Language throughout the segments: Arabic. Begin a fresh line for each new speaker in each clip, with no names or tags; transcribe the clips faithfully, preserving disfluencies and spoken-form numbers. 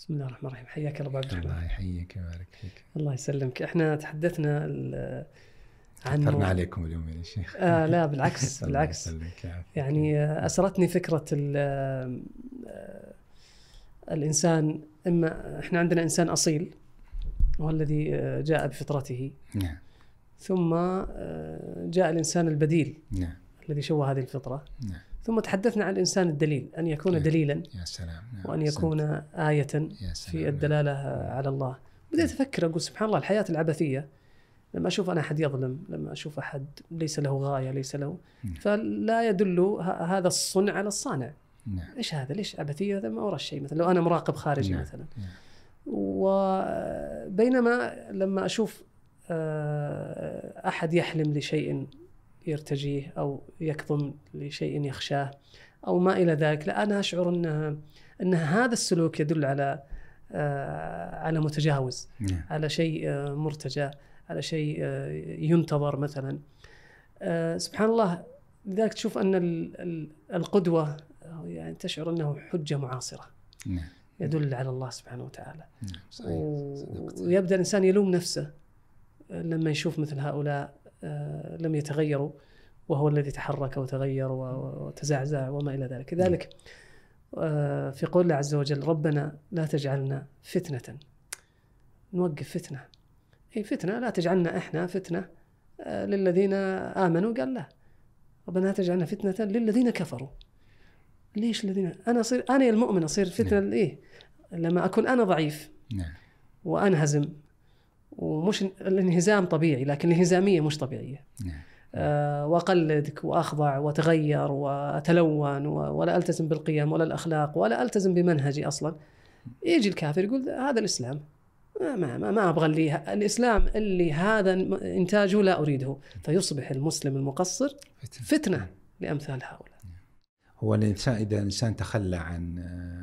بسم الله الرحمن الرحيم. حياك الله أبو عبد الرحمن.
الله يحييك ويبارك فيك.
الله يسلمك. احنا تحدثنا عن
كثرنا
مو...
عليكم اليوم يا شيخ.
آه لا بالعكس بالعكس يعني أسرتني فكرة ال الإنسان. إما إحنا عندنا إنسان أصيل وهو الذي جاء بفطرته،
نعم.
ثم جاء الإنسان البديل،
نعم.
الذي شوه هذه الفطرة.
نعم.
ثم تحدثنا عن الإنسان الدليل، أن يكون
يا
دليلا
يا سلام. نعم.
وأن يكون آية في الدلالة على الله. بديت أفكر أقول سبحان الله، الحياة العبثية لما أشوف أنا أحد يظلم، لما أشوف أحد ليس له غاية، ليس له
نعم.
فلا يدل هذا الصنع على الصانع.
نعم.
إيش هذا؟ ليش عبثية؟ هذا ما ورا شيء. مثلا لو أنا مراقب خارجي،
نعم.
مثلا
نعم.
وبينما لما أشوف أحد يحلم لشيء يرتجيه أو يكظم لشيء يخشاه أو ما إلى ذلك، لا أنا أشعر أن أن هذا السلوك يدل على على متجاوز،
نعم.
على شيء مرتجى، على شيء ينتظر مثلا. سبحان الله. لذلك تشوف أن القدوة يعني تشعر أنه حجة معاصرة.
نعم.
يدل على الله سبحانه وتعالى.
نعم. صحيح.
ويبدأ الإنسان يلوم نفسه لما يشوف مثل هؤلاء لم يتغيروا، وهو الذي تحرك وتغير وتزعزع وما إلى ذلك. لذلك في قول الله عز وجل: ربنا لا تجعلنا فتنة. نوقف فتنة، هي فتنة، لا تجعلنا إحنا فتنة للذين آمنوا. قال لا، ربنا لا تجعلنا فتنة للذين كفروا. ليش الذين؟ أنا أصير أنا المؤمن أصير فتنة لإيه؟ لما أكون أنا ضعيف
نعم.
وأنهزم. ومش الانهزام طبيعي، لكن الانهزامية مش طبيعية.
نعم.
أه وأقلدك وأخضع وأتغير وأتلون ولا ألتزم بالقيم ولا الأخلاق ولا ألتزم بمنهجي أصلا. يجي الكافر يقول هذا الإسلام، ما ما ما أبغى اللي الإسلام اللي هذا إنتاجه لا أريده، فيصبح المسلم المقصر فتنة لأمثال هؤلاء.
هو الإنسان إذا الإنسان تخلى عن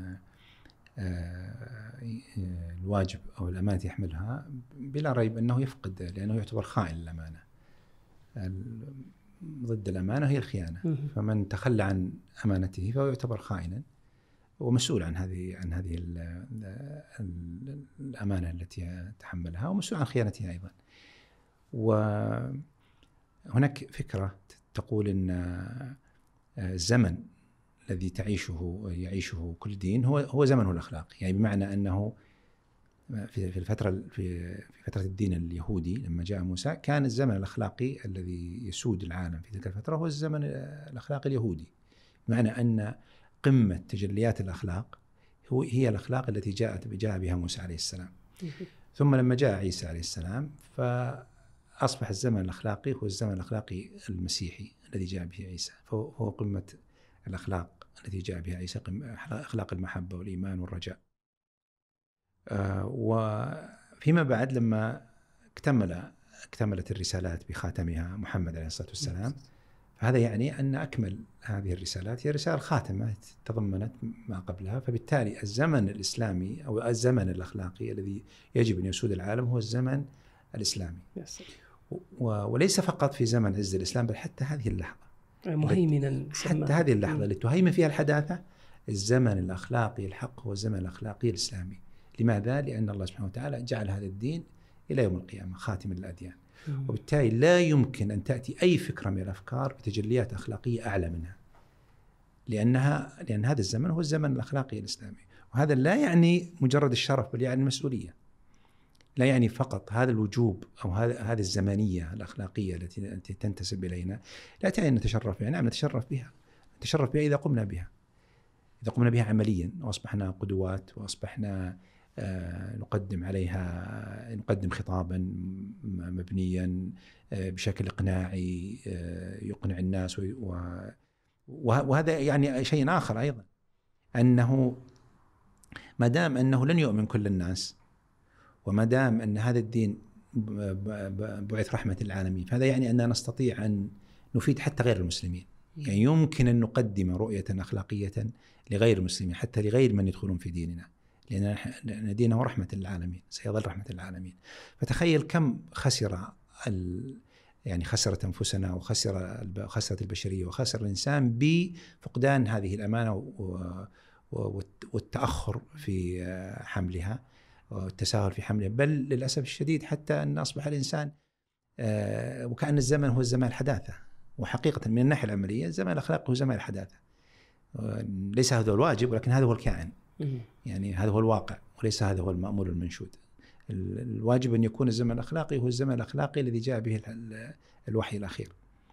الواجب أو الأمانة يحملها بلا ريب أنه يفقد، لأنه يعتبر خائن للأمانة. ضد الأمانة هي الخيانة، فمن تخلى عن أمانته فهو يعتبر خائنا ومسؤول عن هذه عن هذه الأمانة التي تحملها، ومسؤول عن خيانتها أيضا. وهناك فكرة تقول أن الزمن الذي تعيشه يعيشه كل دين هو هو زمنه الأخلاقي، يعني بمعنى أنه في في الفترة في في فترة الدين اليهودي لما جاء موسى كان الزمن الأخلاقي الذي يسود العالم في تلك الفترة هو الزمن الأخلاقي اليهودي، بمعنى أن قمة تجليات الأخلاق هو هي الأخلاق التي جاءت جاء بها موسى عليه السلام. ثم لما جاء عيسى عليه السلام فأصبح الزمن الأخلاقي هو الزمن الأخلاقي المسيحي الذي جاء به عيسى، فهو قمة الأخلاق التي جاء بها عيسى، أخلاق المحبة والإيمان والرجاء. آه وفيما بعد لما اكتمل اكتملت الرسالات بخاتمها محمد عليه الصلاة والسلام، فهذا يعني أن أكمل هذه الرسالات هي رسالة خاتمة تضمنت ما قبلها. فبالتالي الزمن الإسلامي أو الزمن الأخلاقي الذي يجب أن يسود العالم هو الزمن الإسلامي، وليس فقط في زمن عز الإسلام بل حتى هذه اللحظة
مهيمنا،
حتى هذه اللحظة اللي تهيمن فيها الحداثة. الزمن الأخلاقي الحق هو الزمن الأخلاقي الإسلامي. لماذا؟ لأن الله سبحانه وتعالى جعل هذا الدين إلى يوم القيامة خاتم الأديان، وبالتالي لا يمكن أن تأتي أي فكرة من الأفكار بتجليات أخلاقية أعلى منها، لأنها لأن هذا الزمن هو الزمن الأخلاقي الإسلامي. وهذا لا يعني مجرد الشرف بل يعني المسؤولية، لا يعني فقط هذا الوجوب أو هذه الزمنية الأخلاقية التي تنتسب إلينا لا تعني أن نتشرف بها. نعم نتشرف بها، نتشرف بها إذا قمنا بها إذا قمنا بها عمليا وأصبحنا قدوات وأصبحنا آه نقدم عليها نقدم خطابا مبنيا آه بشكل إقناعي آه يقنع الناس. وهذا يعني شيء آخر أيضا، أنه ما دام أنه لن يؤمن كل الناس، وما دام أن هذا الدين بعث رحمة العالمين، فهذا يعني أننا نستطيع أن نفيد حتى غير المسلمين. يعني يمكن أن نقدم رؤية أخلاقية لغير المسلمين، حتى لغير من يدخلون في ديننا، لأن دينه رحمة للعالمين، سيظل رحمة للعالمين. فتخيل كم خسر يعني خسرت أنفسنا وخسر خسرت البشرية وخسر الإنسان بفقدان هذه الأمانة والتأخر في حملها والتساهل في حملها، بل للأسف الشديد حتى أن أصبح الإنسان وكأن الزمن هو الزمان الحداثة. وحقيقة من الناحية العملية الزمان الأخلاقي هو زمان الحداثة، ليس هذا الواجب ولكن هذا هو الكائن، يعني هذا هو الواقع وليس هذا هو المأمول المنشود. الواجب أن يكون الزمن الأخلاقي هو الزمن الأخلاقي الذي جاء به الوحي الأخير.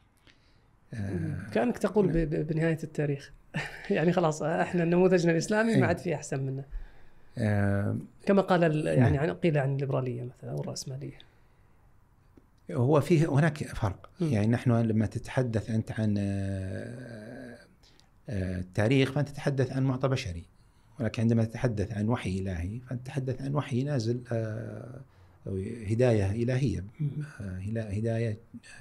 كأنك تقول بنهاية التاريخ يعني خلاص احنا نموذجنا الإسلامي ما عاد فيه أحسن منه، كما قال يعني عن قيل عن الليبرالية مثلا أو الرأسمالية.
هو فيه هناك فرق، يعني نحن لما تتحدث أنت عن التاريخ فأنت تتحدث عن معطى بشري، ولكن عندما تتحدث عن وحي إلهي فأنت تتحدث عن وحي نازل هداية إلهية، هداية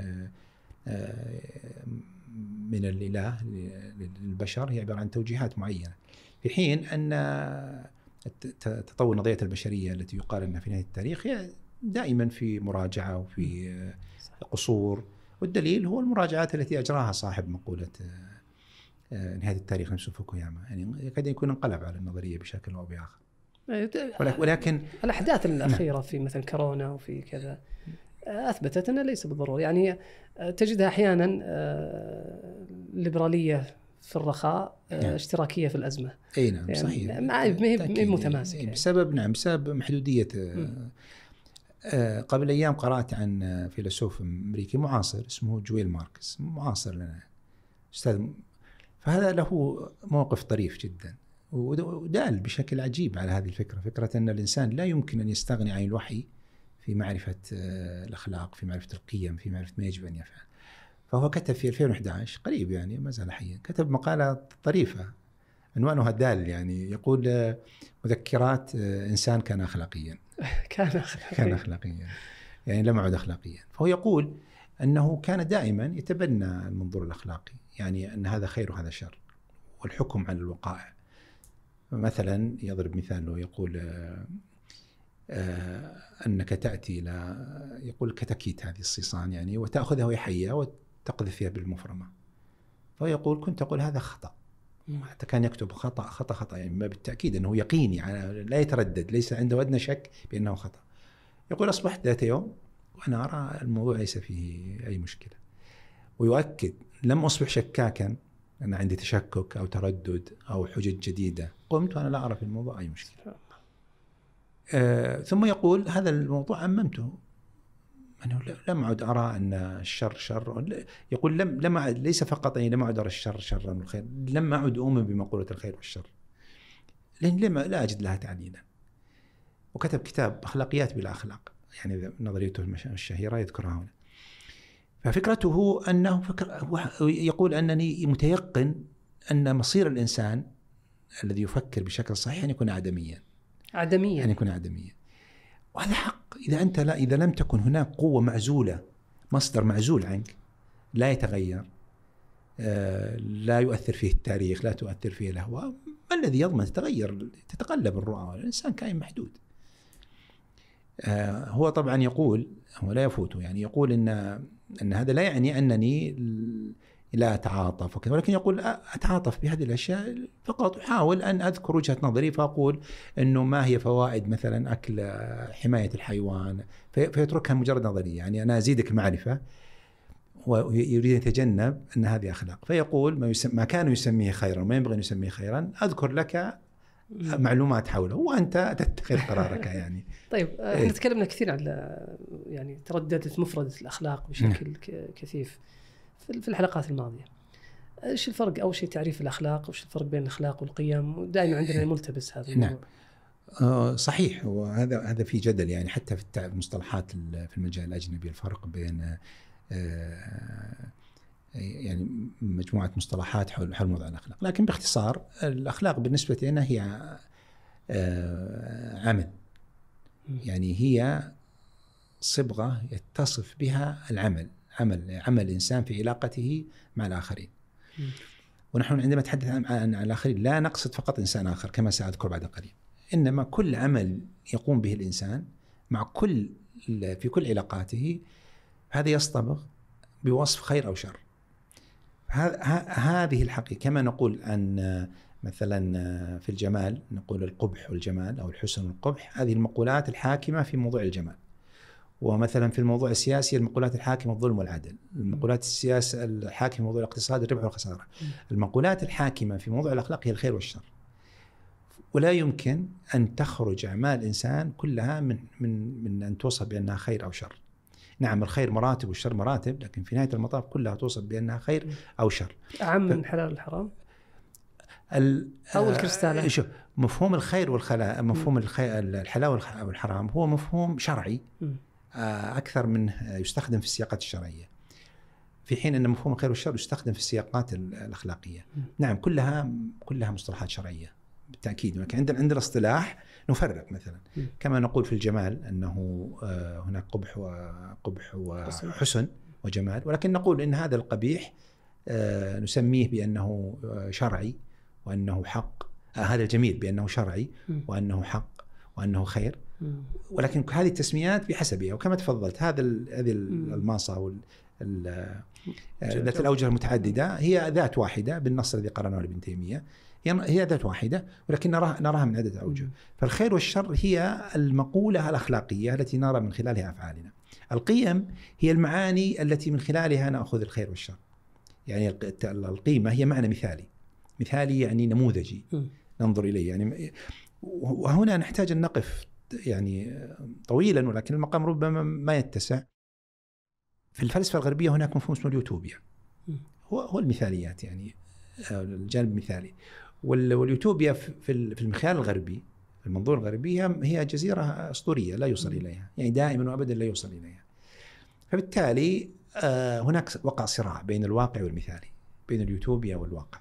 من الإله للبشر، هي عبارة عن توجيهات معينة، في حين أن تطور نظرية البشرية التي يقال أنها في نهاية التاريخ هي دائما في مراجعة وفي قصور، والدليل هو المراجعات التي أجراها صاحب مقولة نهاية التاريخ نفسه فوكوياما، يعني يكاد يكون انقلب على النظرية بشكل أو بآخر. ولكن
الأحداث الأخيرة في مثل كورونا وفي كذا أثبتت أنه ليس بالضرورة، يعني تجدها أحيانا ليبرالية في الرخاء، اشتراكية في الأزمة.
أي نعم صحيح،
ما هي متماسكة يعني.
بسبب نعم بسبب محدودية. قبل أيام قرأت عن فيلسوف أمريكي معاصر اسمه جويل ماركس، معاصر لنا أستاذ، فهذا له موقف طريف جدا ودال بشكل عجيب على هذه الفكرة، فكرة أن الإنسان لا يمكن أن يستغني عن الوحي في معرفة الأخلاق، في معرفة القيم، في معرفة ما يجب أن يفعل. فهو كتب في ألفين وإحدى عشر قريب يعني ما زال حيا، كتب مقالة طريفة عنوانها دال، يعني يقول مذكرات إنسان كان أخلاقيا
كان أخلاقيا
كان أخلاقيا يعني لم يعد أخلاقيا. فهو يقول أنه كان دائما يتبنى المنظور الأخلاقي، يعني أن هذا خير وهذا شر، والحكم على الوقائع. مثلا يضرب مثال يقول آه أنك تأتي إلى يقول كتكيت هذه الصيصان يعني وتأخذها وهي حية وتقذف فيها بالمفرمة، فيقول كنت أقول هذا خطأ، حتى كان يكتب خطأ خطأ خطأ يعني ما بالتأكيد أنه يقيني يعني لا يتردد، ليس عنده أدنى شك بأنه خطأ. يقول أصبحت ذات يوم وأنا أرى الموضوع ليس فيه أي مشكلة، ويؤكد لم أصبح شكاكا، أنا عندي تشكك أو تردد أو حجج جديدة، قمت وأنا لا أرى في الموضوع أي مشكلة. آه ثم يقول هذا الموضوع عممته، أنه لم أعد أرى أن الشر شر، يقول لم لم أعد ليس فقط يعني لم أعد أرى الشر شرا والخير، لم أعد أؤمن بمقولة الخير والشر، لأن لم لا أجد لها تعليلا. وكتب كتاب أخلاقيات بلا أخلاق، يعني نظريته الشهيرة يذكرها هنا. ففكرته أنه فكر يقول أنني متيقن أن مصير الإنسان الذي يفكر بشكل صحيح أن يكون عدميا
عدميا
أن يكون عدميا وهذا حق. إذا أنت لا إذا لم تكن هناك قوة معزولة، مصدر معزول عنك لا يتغير، لا يؤثر فيه التاريخ، لا تؤثر فيه الأهواء، ما الذي يضمن تتغير تتقلب الرؤى؟ الإنسان كائن محدود. هو طبعا يقول هو لا يفوته، يعني يقول إن أن هذا لا يعني أنني لا أتعاطف وكذا، ولكن يقول أتعاطف بهذه الأشياء فقط، أحاول أن أذكر وجهة نظري فأقول أنه ما هي فوائد مثلا أكل حماية الحيوان، فيتركها مجرد نظرية، يعني أنا أزيدك معرفة ويريد أن يتجنب أن هذه أخلاق. فيقول ما, يسمى ما كان يسميه خيرا وما ينبغي أن يسميه خيرا، أذكر لك معلومات حوله وأنت تتخذ قرارك يعني.
طيب احنا تكلمنا كثير عن يعني ترددت مفردة الأخلاق بشكل كثيف في الحلقات الماضية. ايش الفرق أول شيء تعريف الأخلاق، وش الفرق بين الأخلاق والقيم؟ دائما عندنا ملتبس هذا الموضوع.
نعم صحيح، وهذا هذا في جدل يعني حتى في المصطلحات في المجال الأجنبي، الفرق بين يعني مجموعة مصطلحات حول حول موضوع الأخلاق. لكن باختصار الأخلاق بالنسبة لنا هي عمل، يعني هي صبغة يتصف بها العمل، عمل عمل الإنسان في علاقته مع الآخرين. ونحن عندما نتحدث عن الآخرين لا نقصد فقط إنسان آخر كما سأذكر بعد قليل، إنما كل عمل يقوم به الإنسان مع كل في كل علاقاته، هذا يصطبغ بوصف خير أو شر. هذه الحقيقة كما نقول أن مثلا في الجمال نقول القبح والجمال أو الحسن والقبح، هذه المقولات الحاكمة في موضوع الجمال. ومثلا في الموضوع السياسي المقولات الحاكمة الظلم والعدل، المقولات السياسة الحاكمة في موضوع الاقتصاد الربح والخسارة، المقولات الحاكمة في موضوع الأخلاق هي الخير والشر. ولا يمكن أن تخرج أعمال الإنسان كلها من من من أن توصف بأنها خير أو شر. نعم الخير مراتب والشر مراتب، لكن في نهاية المطاف كلها توصف بأنها خير أو شر.
أعم من حلال الحرام
أو
الكريستالة.
شوف مفهوم الخير والخلاء، مفهوم الحلال والحرام هو مفهوم شرعي أكثر من يستخدم في السياقات الشرعية، في حين أن مفهوم الخير والشر يستخدم في السياقات الأخلاقية. نعم كلها كلها مصطلحات شرعية بالتأكيد، ولكن عندنا عندنا اصطلاح نفرق. مثلا كما نقول في الجمال أنه هناك قبح وقبح وحسن وجمال، ولكن نقول إن هذا القبيح نسميه بأنه شرعي وأنه حق، هذا الجميل بأنه شرعي وأنه حق وأنه خير. ولكن هذه التسميات بحسبها، وكما تفضلت هذا هذه الماصة ذات الأوجه المتعددة هي ذات واحدة بالنص الذي قرأناه لابن تيمية، هي ذات واحدة ولكن نراها نراها من عدة أوجه. فالخير والشر هي المقولة الأخلاقية التي نرى من خلالها أفعالنا. القيم هي المعاني التي من خلالها نأخذ الخير والشر. يعني القيمة هي معنى مثالي، مثالي يعني نموذجي ننظر إليه. يعني وهنا نحتاج أن نقف يعني طويلا، ولكن المقام ربما ما يتسع. في الفلسفة الغربية هناك مفهوم اسمه اليوتوبيا، هو هو المثاليات، يعني الجانب المثالي. واليوتوبيا في المخيال الغربي، في المنظور الغربي، هي جزيرة أسطورية لا يوصل إليها، يعني دائما وأبدا لا يوصل إليها. فبالتالي هناك وقع صراع بين الواقع والمثالي، بين اليوتوبيا والواقع.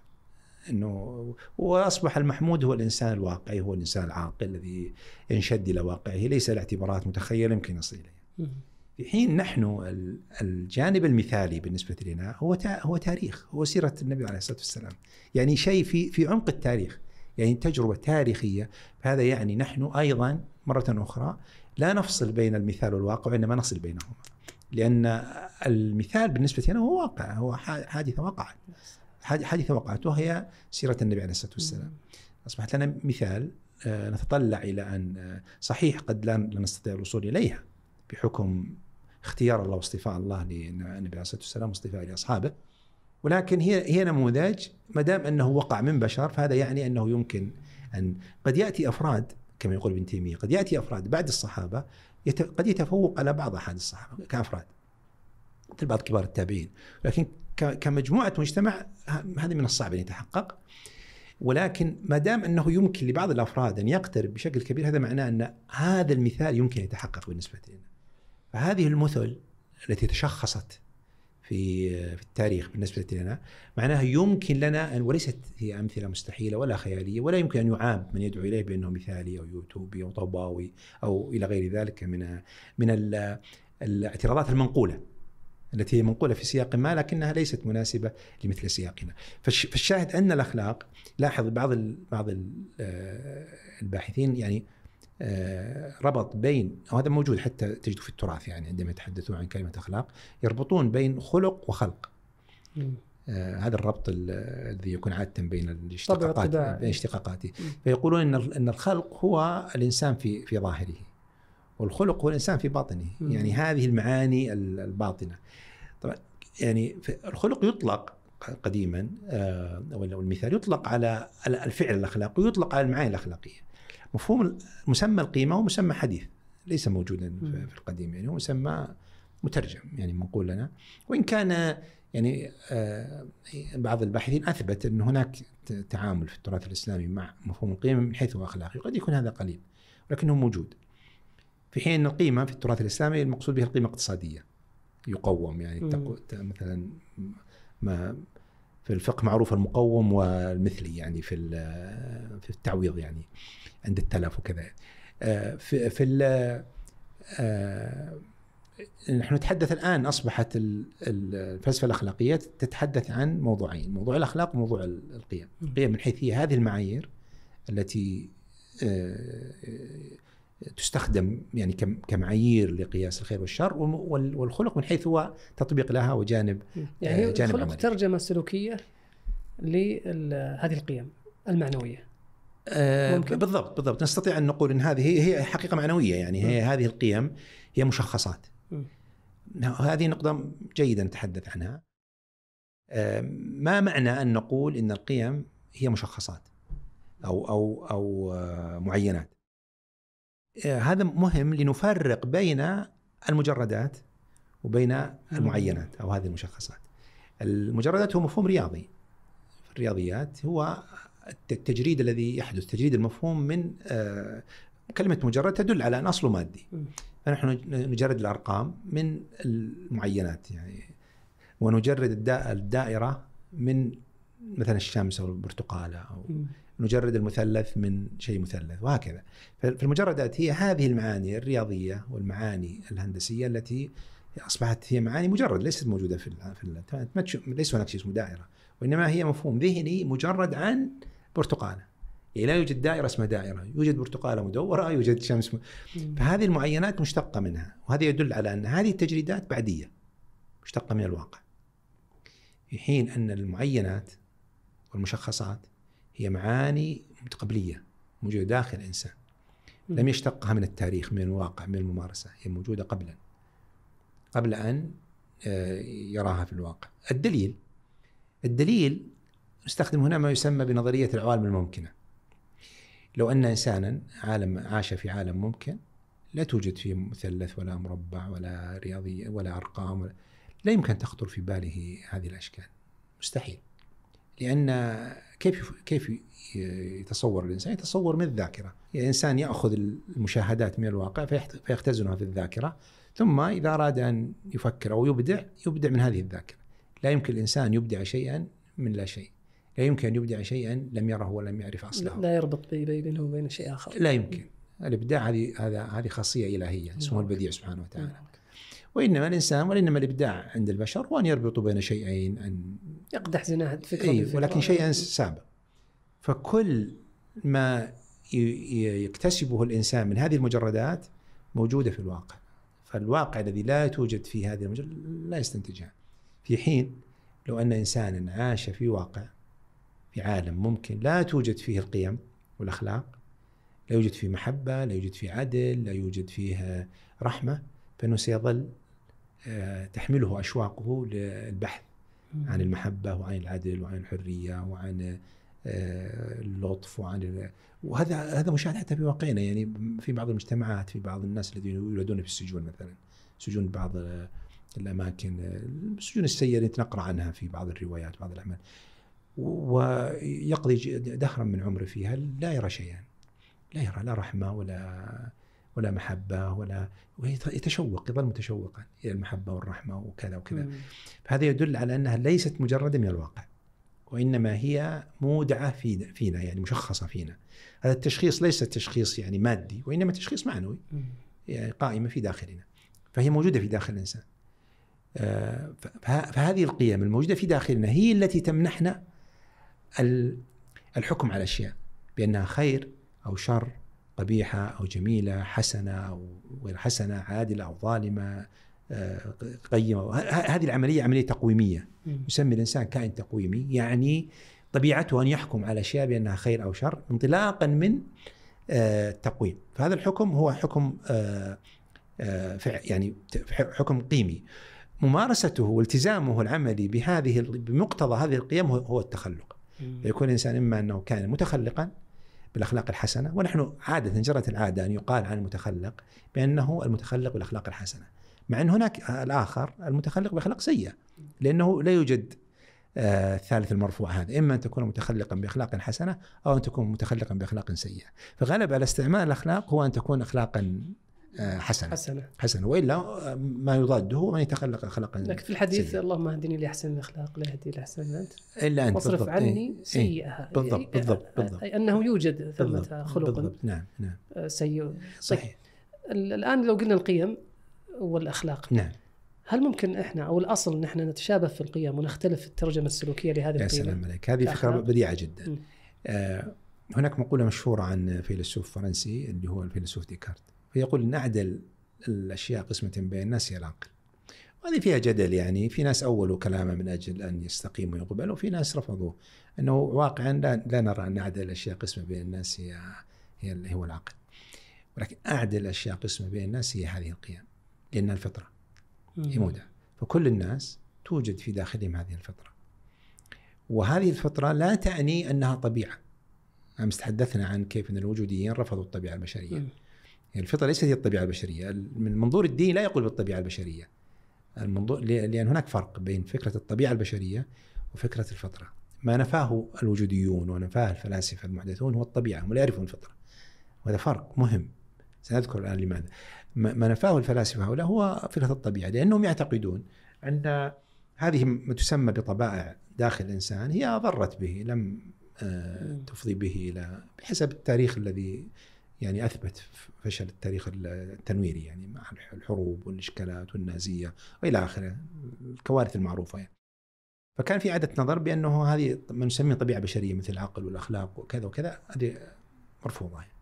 إنه وأصبح المحمود هو الإنسان الواقعي، هو الإنسان العاقل الذي ينشد إلى واقعه، ليس الاعتبارات متخيلة يمكن يصل إليها. في حين نحن الجانب المثالي بالنسبة لنا هو هو تاريخ، هو سيرة النبي عليه الصلاة والسلام، يعني شيء في في عمق التاريخ، يعني تجربة تاريخية. فهذا يعني نحن أيضا مرة أخرى لا نفصل بين المثال والواقع، وإنما نصل بينهما، لأن المثال بالنسبة لنا هو واقع، هو حادثة وقعت، حادثة وقعت وهي سيرة النبي عليه الصلاة والسلام. أصبحت لنا مثال نتطلع إلى أن صحيح قد لا نستطيع الوصول إليها بحكم اختيار الله واصطفاء الله للنبي عليه الصلاة والسلام واصطفاء لأصحابه، ولكن هي هي نموذج. ما دام أنه وقع من بشر فهذا يعني أنه يمكن أن قد يأتي أفراد كما يقول ابن تيمية، قد يأتي أفراد بعد الصحابة يت... قد يتفوق على بعض أحد الصحابة كأفراد مثل بعض كبار التابعين، لكن ك... كمجموعة مجتمع هذا من الصعب أن يتحقق. ولكن ما دام أنه يمكن لبعض الأفراد أن يقترب بشكل كبير، هذا معناه أن هذا المثال يمكن أن يتحقق بالنسبة لنا. فهذه المثل التي تشخصت في في التاريخ بالنسبة لنا معناها يمكن لنا أن، وليست هي أمثلة مستحيلة ولا خيالية، ولا يمكن أن يعاب من يدعو إليه بأنه مثالي أو يوتوبي أو طوباوي أو إلى غير ذلك من من الاعتراضات المنقولة التي هي منقولة في سياق ما لكنها ليست مناسبة لمثل سياقنا. فالشاهد أن الأخلاق، لاحظ بعض بعض الباحثين يعني ربط بين، وهذا موجود حتى تجد في التراث، يعني عندما يتحدثون عن كلمة أخلاق يربطون بين خلق وخلق. آه هذا الربط الذي يكون عادة بين الاشتقاقات بين اشتقاقاته. فيقولون إن أن الخلق هو الإنسان في في ظاهره، والخلق هو الإنسان في باطنه. م. يعني هذه المعاني الباطنة. طبعا يعني الخلق يطلق قديما آه أو المثال يطلق على الفعل الأخلاقي ويطلق على المعاني الأخلاقية. مفهوم مسمى القيمة هو مسمى حديث ليس موجودا في القديم، يعني هو مسمى مترجم يعني منقول لنا. وإن كان يعني بعض الباحثين أثبت أن هناك تعامل في التراث الإسلامي مع مفهوم القيمة من حيث هو أخلاقي، قد يكون هذا قليل ولكنه موجود. في حين أن القيمة في التراث الإسلامي المقصود بها القيمة الاقتصادية، يقوم يعني مثلا ما في الفقه معروف المقوم والمثلي، يعني في في التعويض يعني عند التلف وكذا. في في نحن نتحدث الآن أصبحت الفلسفة الأخلاقية تتحدث عن موضوعين، موضوع الأخلاق وموضوع القيم. القيم من حيث هي هذه المعايير التي تستخدم يعني كمعايير لقياس الخير والشر، والخلق من حيث هو تطبيق لها وجانب
يعني
جانب
الخلق ترجمة سلوكية لهذه القيم. المعنوية.
آه بالضبط بالضبط نستطيع أن نقول أن هذه هي, هي حقيقة معنوية، يعني هي م. هذه القيم هي مشخصات. م. هذه نقطة جيدة نتحدث عنها. آه ما معنى أن نقول أن القيم هي مشخصات أو أو أو آه معينات؟ آه هذا مهم لنفرق بين المجردات وبين المعينات أو هذه المشخصات. المجردات هو مفهوم رياضي في الرياضيات، هو التجريد الذي يحدث، تجريد المفهوم من آه كلمة مجرد تدل على أن أصله مادي، فنحن نجرد الأرقام من المعينات يعني، ونجرد الدائرة من مثلا الشمس أو البرتقالة، أو نجرد المثلث من شيء مثلث، وهكذا. فالمجردات هي هذه المعاني الرياضية والمعاني الهندسية التي أصبحت هي معاني مجرد ليست موجودة في في ليس هناك شيء اسمه دائرة، وإنما هي مفهوم ذهني مجرد عن برتقالة. يعني لا يوجد دائرة اسمها دائرة، يوجد برتقالة مدورة، يوجد شمس م... فهذه المعينات مشتقة منها، وهذا يدل على أن هذه التجريدات بعدية مشتقة من الواقع، في حين أن المعينات والمشخصات هي معاني متقبلية موجودة داخل الإنسان، لم يشتقها من التاريخ، من الواقع، من الممارسة، هي موجودة قبلا قبل أن يراها في الواقع. الدليل الدليل نستخدم هنا ما يسمى بنظرية العوالم الممكنة. لو أن إنسانا عالم عاش في عالم ممكن لا توجد فيه مثلث ولا مربع ولا رياضي ولا أرقام ولا، لا يمكن تخطر في باله هذه الأشكال، مستحيل. لأن كيف كيف يتصور الإنسان؟ يتصور من الذاكرة. يعني إنسان يأخذ المشاهدات من الواقع فيختزنها في الذاكرة، ثم إذا أراد أن يفكر أو يبدع يبدع من هذه الذاكرة. لا يمكن الإنسان يبدع شيئا من لا شيء، لا يمكن أن يبدع شيئا لم يره ولم يعرف أصله،
لا يربط بينه وبين شيء آخر،
لا يمكن. الإبداع هذه هذا هذه خاصية إلهية اسمها البديع سبحانه وتعالى. وإنما الإنسان وإنما الإبداع عند البشر هو أن يربطوا بين شيئين، أن
يقدح زناها فكرة
أي ولكن شيئا سابق. فكل ما يكتسبه الإنسان من هذه المجردات موجودة في الواقع، فالواقع الذي لا توجد فيه هذه المجردات لا يستنتجها. في حين لو أن إنسانا عاش في واقع في عالم ممكن لا توجد فيه القيم والأخلاق، لا يوجد فيه محبة، لا يوجد فيه عدل، لا يوجد فيه رحمة، فإنه سيظل تحمله أشواقه للبحث عن المحبة وعن العدل وعن الحرية وعن اللطف وعن، وهذا هذا مشاهد حتى في واقعنا. يعني في بعض المجتمعات، في بعض الناس الذين يولدون في السجون مثلا، سجون بعض الأماكن، السجون السيئة التي نقرأ عنها في بعض الروايات بعض الأعمال، ويقضي دهرا من عمره فيها لا يرى شيئا، لا يرى لا رحمة ولا ولا محبة ولا، ويتشوق، يظل متشوقا إلى المحبة والرحمة وكذا وكذا. فهذا يدل على أنها ليست مجرد من الواقع، وإنما هي مودعة في فينا، يعني مشخصة فينا. هذا التشخيص ليس تشخيص يعني مادي، وإنما تشخيص معنوي، يعني قائمة في داخلنا، فهي موجودة في داخل الإنسان. فهذه القيم الموجودة في داخلنا هي التي تمنحنا الحكم على الأشياء بأنها خير أو شر، قبيحة أو جميلة، حسنة أو غير حسنة، عادلة أو ظالمة، قيمة. هذه العملية عملية تقويمية، يسمي الإنسان كائن تقويمي، يعني طبيعته أن يحكم على أشياء بأنها خير أو شر انطلاقا من التقويم. فهذا الحكم هو حكم يعني حكم قيمي، ممارسته والتزامه العملي بهذه بمقتضى هذه القيم هو التخلق. يكون الإنسان إما أنه كان متخلقا بالأخلاق الحسنة، ونحن عادة جرت العادة أن يقال عن المتخلق بأنه المتخلق بالأخلاق الحسنة، مع أن هناك الآخر المتخلق بأخلاق سيئة، لأنه لا يوجد آه ثالث المرفوع هذا، إما أن تكون متخلقا بأخلاق حسنة أو أن تكون متخلقا بأخلاق سيئة. فغالب على استعمال الأخلاق هو أن تكون أخلاقا آه حسنة. حسنة حسنة وإلا ما يضاده هو من يتخلق أخلاقا.
لكن في الحديث سيئة. اللهم اهدني لأحسن الأخلاق لا يهدي لأحسن أنت
إلا أنت،
واصرف عني سيئها.
بالضبط بالضبط بالضبط،
أي أنه يوجد ثمة خلق
بالضبط. نعم نعم
سيء.
صحيح.
الآن لو قلنا القيم والأخلاق،
نعم،
هل ممكن إحنا أو الأصل نحن نتشابه في القيم ونختلف في الترجمة السلوكية لهذه القيم؟
يا سلام عليك، هذه فكرة بديعة جدا. آه هناك مقولة مشهورة عن فيلسوف فرنسي اللي هو الفيلسوف ديكارت، فيقول إن أعدل الأشياء قسمة بين الناس هي العقل، هذه فيها جدل، يعني في ناس أولوا كلامه من أجل أن يستقيموا ويقبلوا، وفي ناس رفضوه، أنه واقعا لا, لا نرى أن أعدل الأشياء قسمة بين الناس هي هي اللي هو العقل، ولكن أعدل الأشياء قسمة بين الناس هي هذه القيم، لأنها الفطرة هي مودة، فكل الناس توجد في داخلهم هذه الفطرة، وهذه الفطرة لا تعني أنها طبيعة. أمس تحدثنا عن كيف أن الوجوديين رفضوا الطبيعة البشرية. يعني الفطرة ليست هي الطبيعة البشرية، من منظور الدين لا يقول بالطبيعة البشرية، المنظور لأن هناك فرق بين فكرة الطبيعة البشرية وفكرة الفطرة. ما نفاه الوجوديون ونفاه الفلاسفة المحدثون هو الطبيعة، هم لا يعرفون الفطرة، وهذا فرق مهم سنذكر الآن لماذا. ما نفاه الفلاسفة هؤلاء هو فكرة الطبيعة، لأنهم يعتقدون أن هذه ما تسمى بطبائع داخل الإنسان هي ضرت به، لم تفضي به إلى، بحسب التاريخ الذي يعني أثبت فشل التاريخ التنويري، يعني مع الحروب والإشكالات والنازية وإلى آخره، الكوارث المعروفة يعني. فكان في عادة نظر بأنه هذه ما نسميه طبيعة بشرية مثل العقل والأخلاق وكذا وكذا، هذه مرفوضة يعني.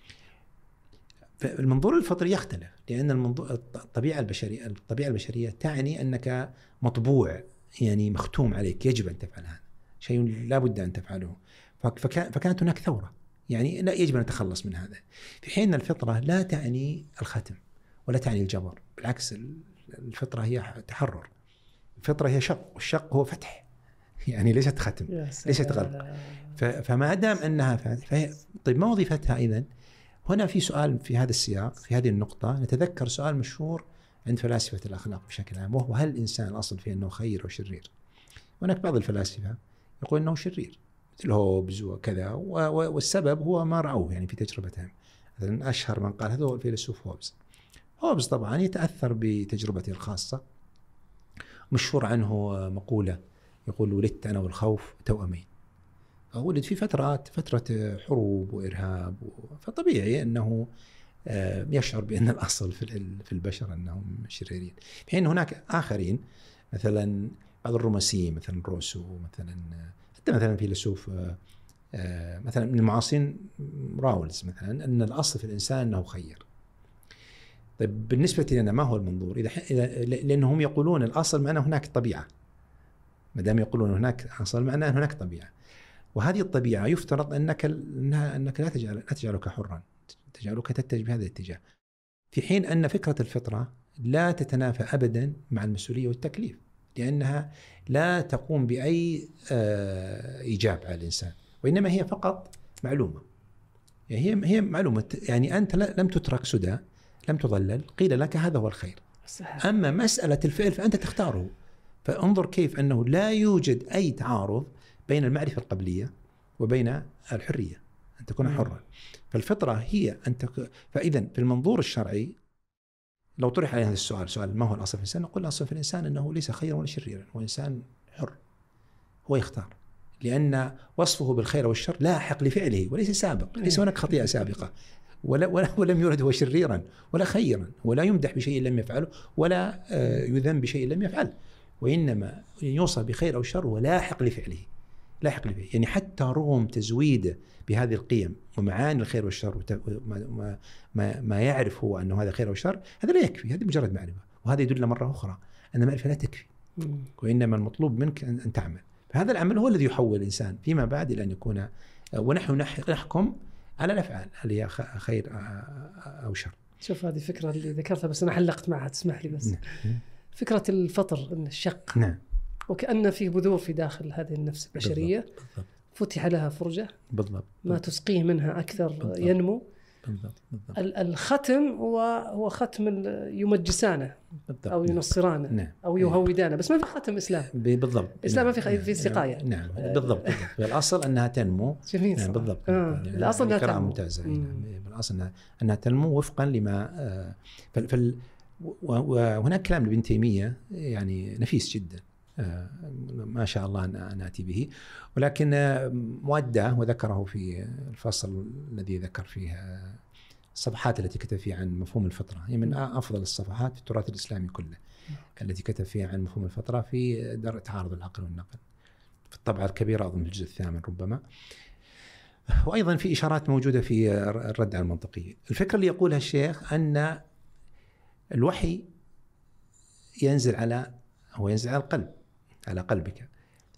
فالمنظور الفطري يختلف، لأن المنظور الطبيعة البشرية الطبيعة البشرية تعني أنك مطبوع، يعني مختوم عليك، يجب أن تفعل هذا شيء لا بد أن تفعله. فكانت هناك ثورة، يعني لا يجب أن نتخلص من هذا، في حين الفطرة لا تعني الختم ولا تعني الجبر، بالعكس الفطرة هي تحرر، الفطرة هي شق، والشق هو فتح، يعني ليست ختم ليست غلق. فما دام أنها فتح فهي طيب ما وظيفتها إذن؟ هنا في سؤال في هذا السياق، في هذه النقطة نتذكر سؤال مشهور عند فلاسفة الأخلاق بشكل عام، وهو هل الإنسان الأصل فيه أنه خير أو شرير؟ هناك بعض الفلاسفة يقول أنه شرير مثل هوبز وكذا، والسبب هو ما رأوه يعني في تجربتهم. مثلا أشهر من قال هذا هو الفيلسوف هوبز. هوبز طبعا يتأثر بتجربته الخاصة، مشهور عنه مقولة يقول ولدت أنا والخوف توأمين. ولد في فترات فترة حروب وإرهاب، فطبيعي أنه يشعر بأن الأصل في البشر أنهم شريرين، في حين هناك آخرين مثلا بعض الرومانسيين مثلا روسو، مثلا حتى مثلا فيلسوف مثلا من المعاصرين راولز مثلا، أن الأصل في الإنسان أنه خير. طيب بالنسبة لنا ما هو المنظور؟ إذا لأنهم يقولون الأصل معناه هناك طبيعة، ما دام يقولون هناك أصل معناه هناك طبيعة، وهذه الطبيعة يفترض أنك أنك لا تجعل لا تجعلك حرا، تجعلك تتجه بهذا الاتجاه، في حين أن فكرة الفطرة لا تتنافى أبدا مع المسؤولية والتكليف، لأنها لا تقوم بأي إيجاب على الإنسان، وإنما هي فقط معلومة، يعني هي هي معلومة، يعني أنت لم تترك سدى، لم تضلل، قيل لك هذا هو الخير. أما مسألة الفعل فأنت تختاره. فانظر كيف أنه لا يوجد أي تعارض بين المعرفة القبلية وبين الحرية أن تكون حرا. فالفطرة هي أن تك... فإذا في المنظور الشرعي لو طرح عليه هذا السؤال، سؤال ما هو الأصل في الإنسان، نقول الأصل في الإنسان أنه ليس خيرا ولا شريرا، هو إنسان حر، هو يختار، لأن وصفه بالخير والشر لاحق لفعله وليس سابق، ليس هناك خطيئة سابقة، ولا ولا ولم يولد هو شريرا ولا خيرا، ولا يمدح بشيء لم يفعله، ولا يذم بشيء لم يفعله، وإنما يوصف بخير أو شر ولاحق لفعله، لاحق لفعله. يعني حتى رغم تزويده بهذه القيم ومعاني الخير والشر وما ما ما يعرف هو أنه هذا خير أو شر، هذا لا يكفي، هذه مجرد معرفة، وهذا يدل مرة أخرى أن المعرفة لا تكفي، وإنما المطلوب منك أن تعمل. فهذا العمل هو الذي يحول الإنسان فيما بعد إلى أن يكون، ونحن نحكم على الأفعال هل هي خير أو شر.
شوف هذه فكرة اللي ذكرتها بس أنا حلقت معها، تسمح لي بس. نعم. فكرة الفطر، أن الشق،
نعم.
وكأن في بذور في داخل هذه النفس البشرية، بالضبط. بالضبط. فتح لها فرجة،
بالضبط.
ما تسقيه منها أكثر بالضبط. ينمو.
بالضبط. بالضبط.
الختم هو هو ختم يمجسانه بالضبط. أو ينصرانه،
نعم.
أو يهودانه، بس ما في ختم إسلام.
بالضبط.
إسلام ما في خ... في سقاية.
نعم. بالضبط. الأصل أنها تنمو.
جميل.
نعم. بالضبط.
آه. يعني الأصل أنها تنمو.
ممتازة. بالأصل أنها تنمو وفقا لما فال... فال... وهناك كلام لابن تيمية يعني نفيس جدا، ما شاء الله أن نأتي به، ولكن مودع وذكره في الفصل الذي ذكر فيه الصفحات التي كتب فيها عن مفهوم الفطرة، هي من أفضل الصفحات في التراث الإسلامي كله التي كتب فيها عن مفهوم الفطرة في درء تعارض العقل والنقل، في الطبعة الكبيرة أظن الجزء الثامن ربما، وأيضا في إشارات موجودة في الرد على المنطقية. الفكرة اللي يقولها الشيخ أن الوحي ينزل على هو ينزل على القلب، على قلبك،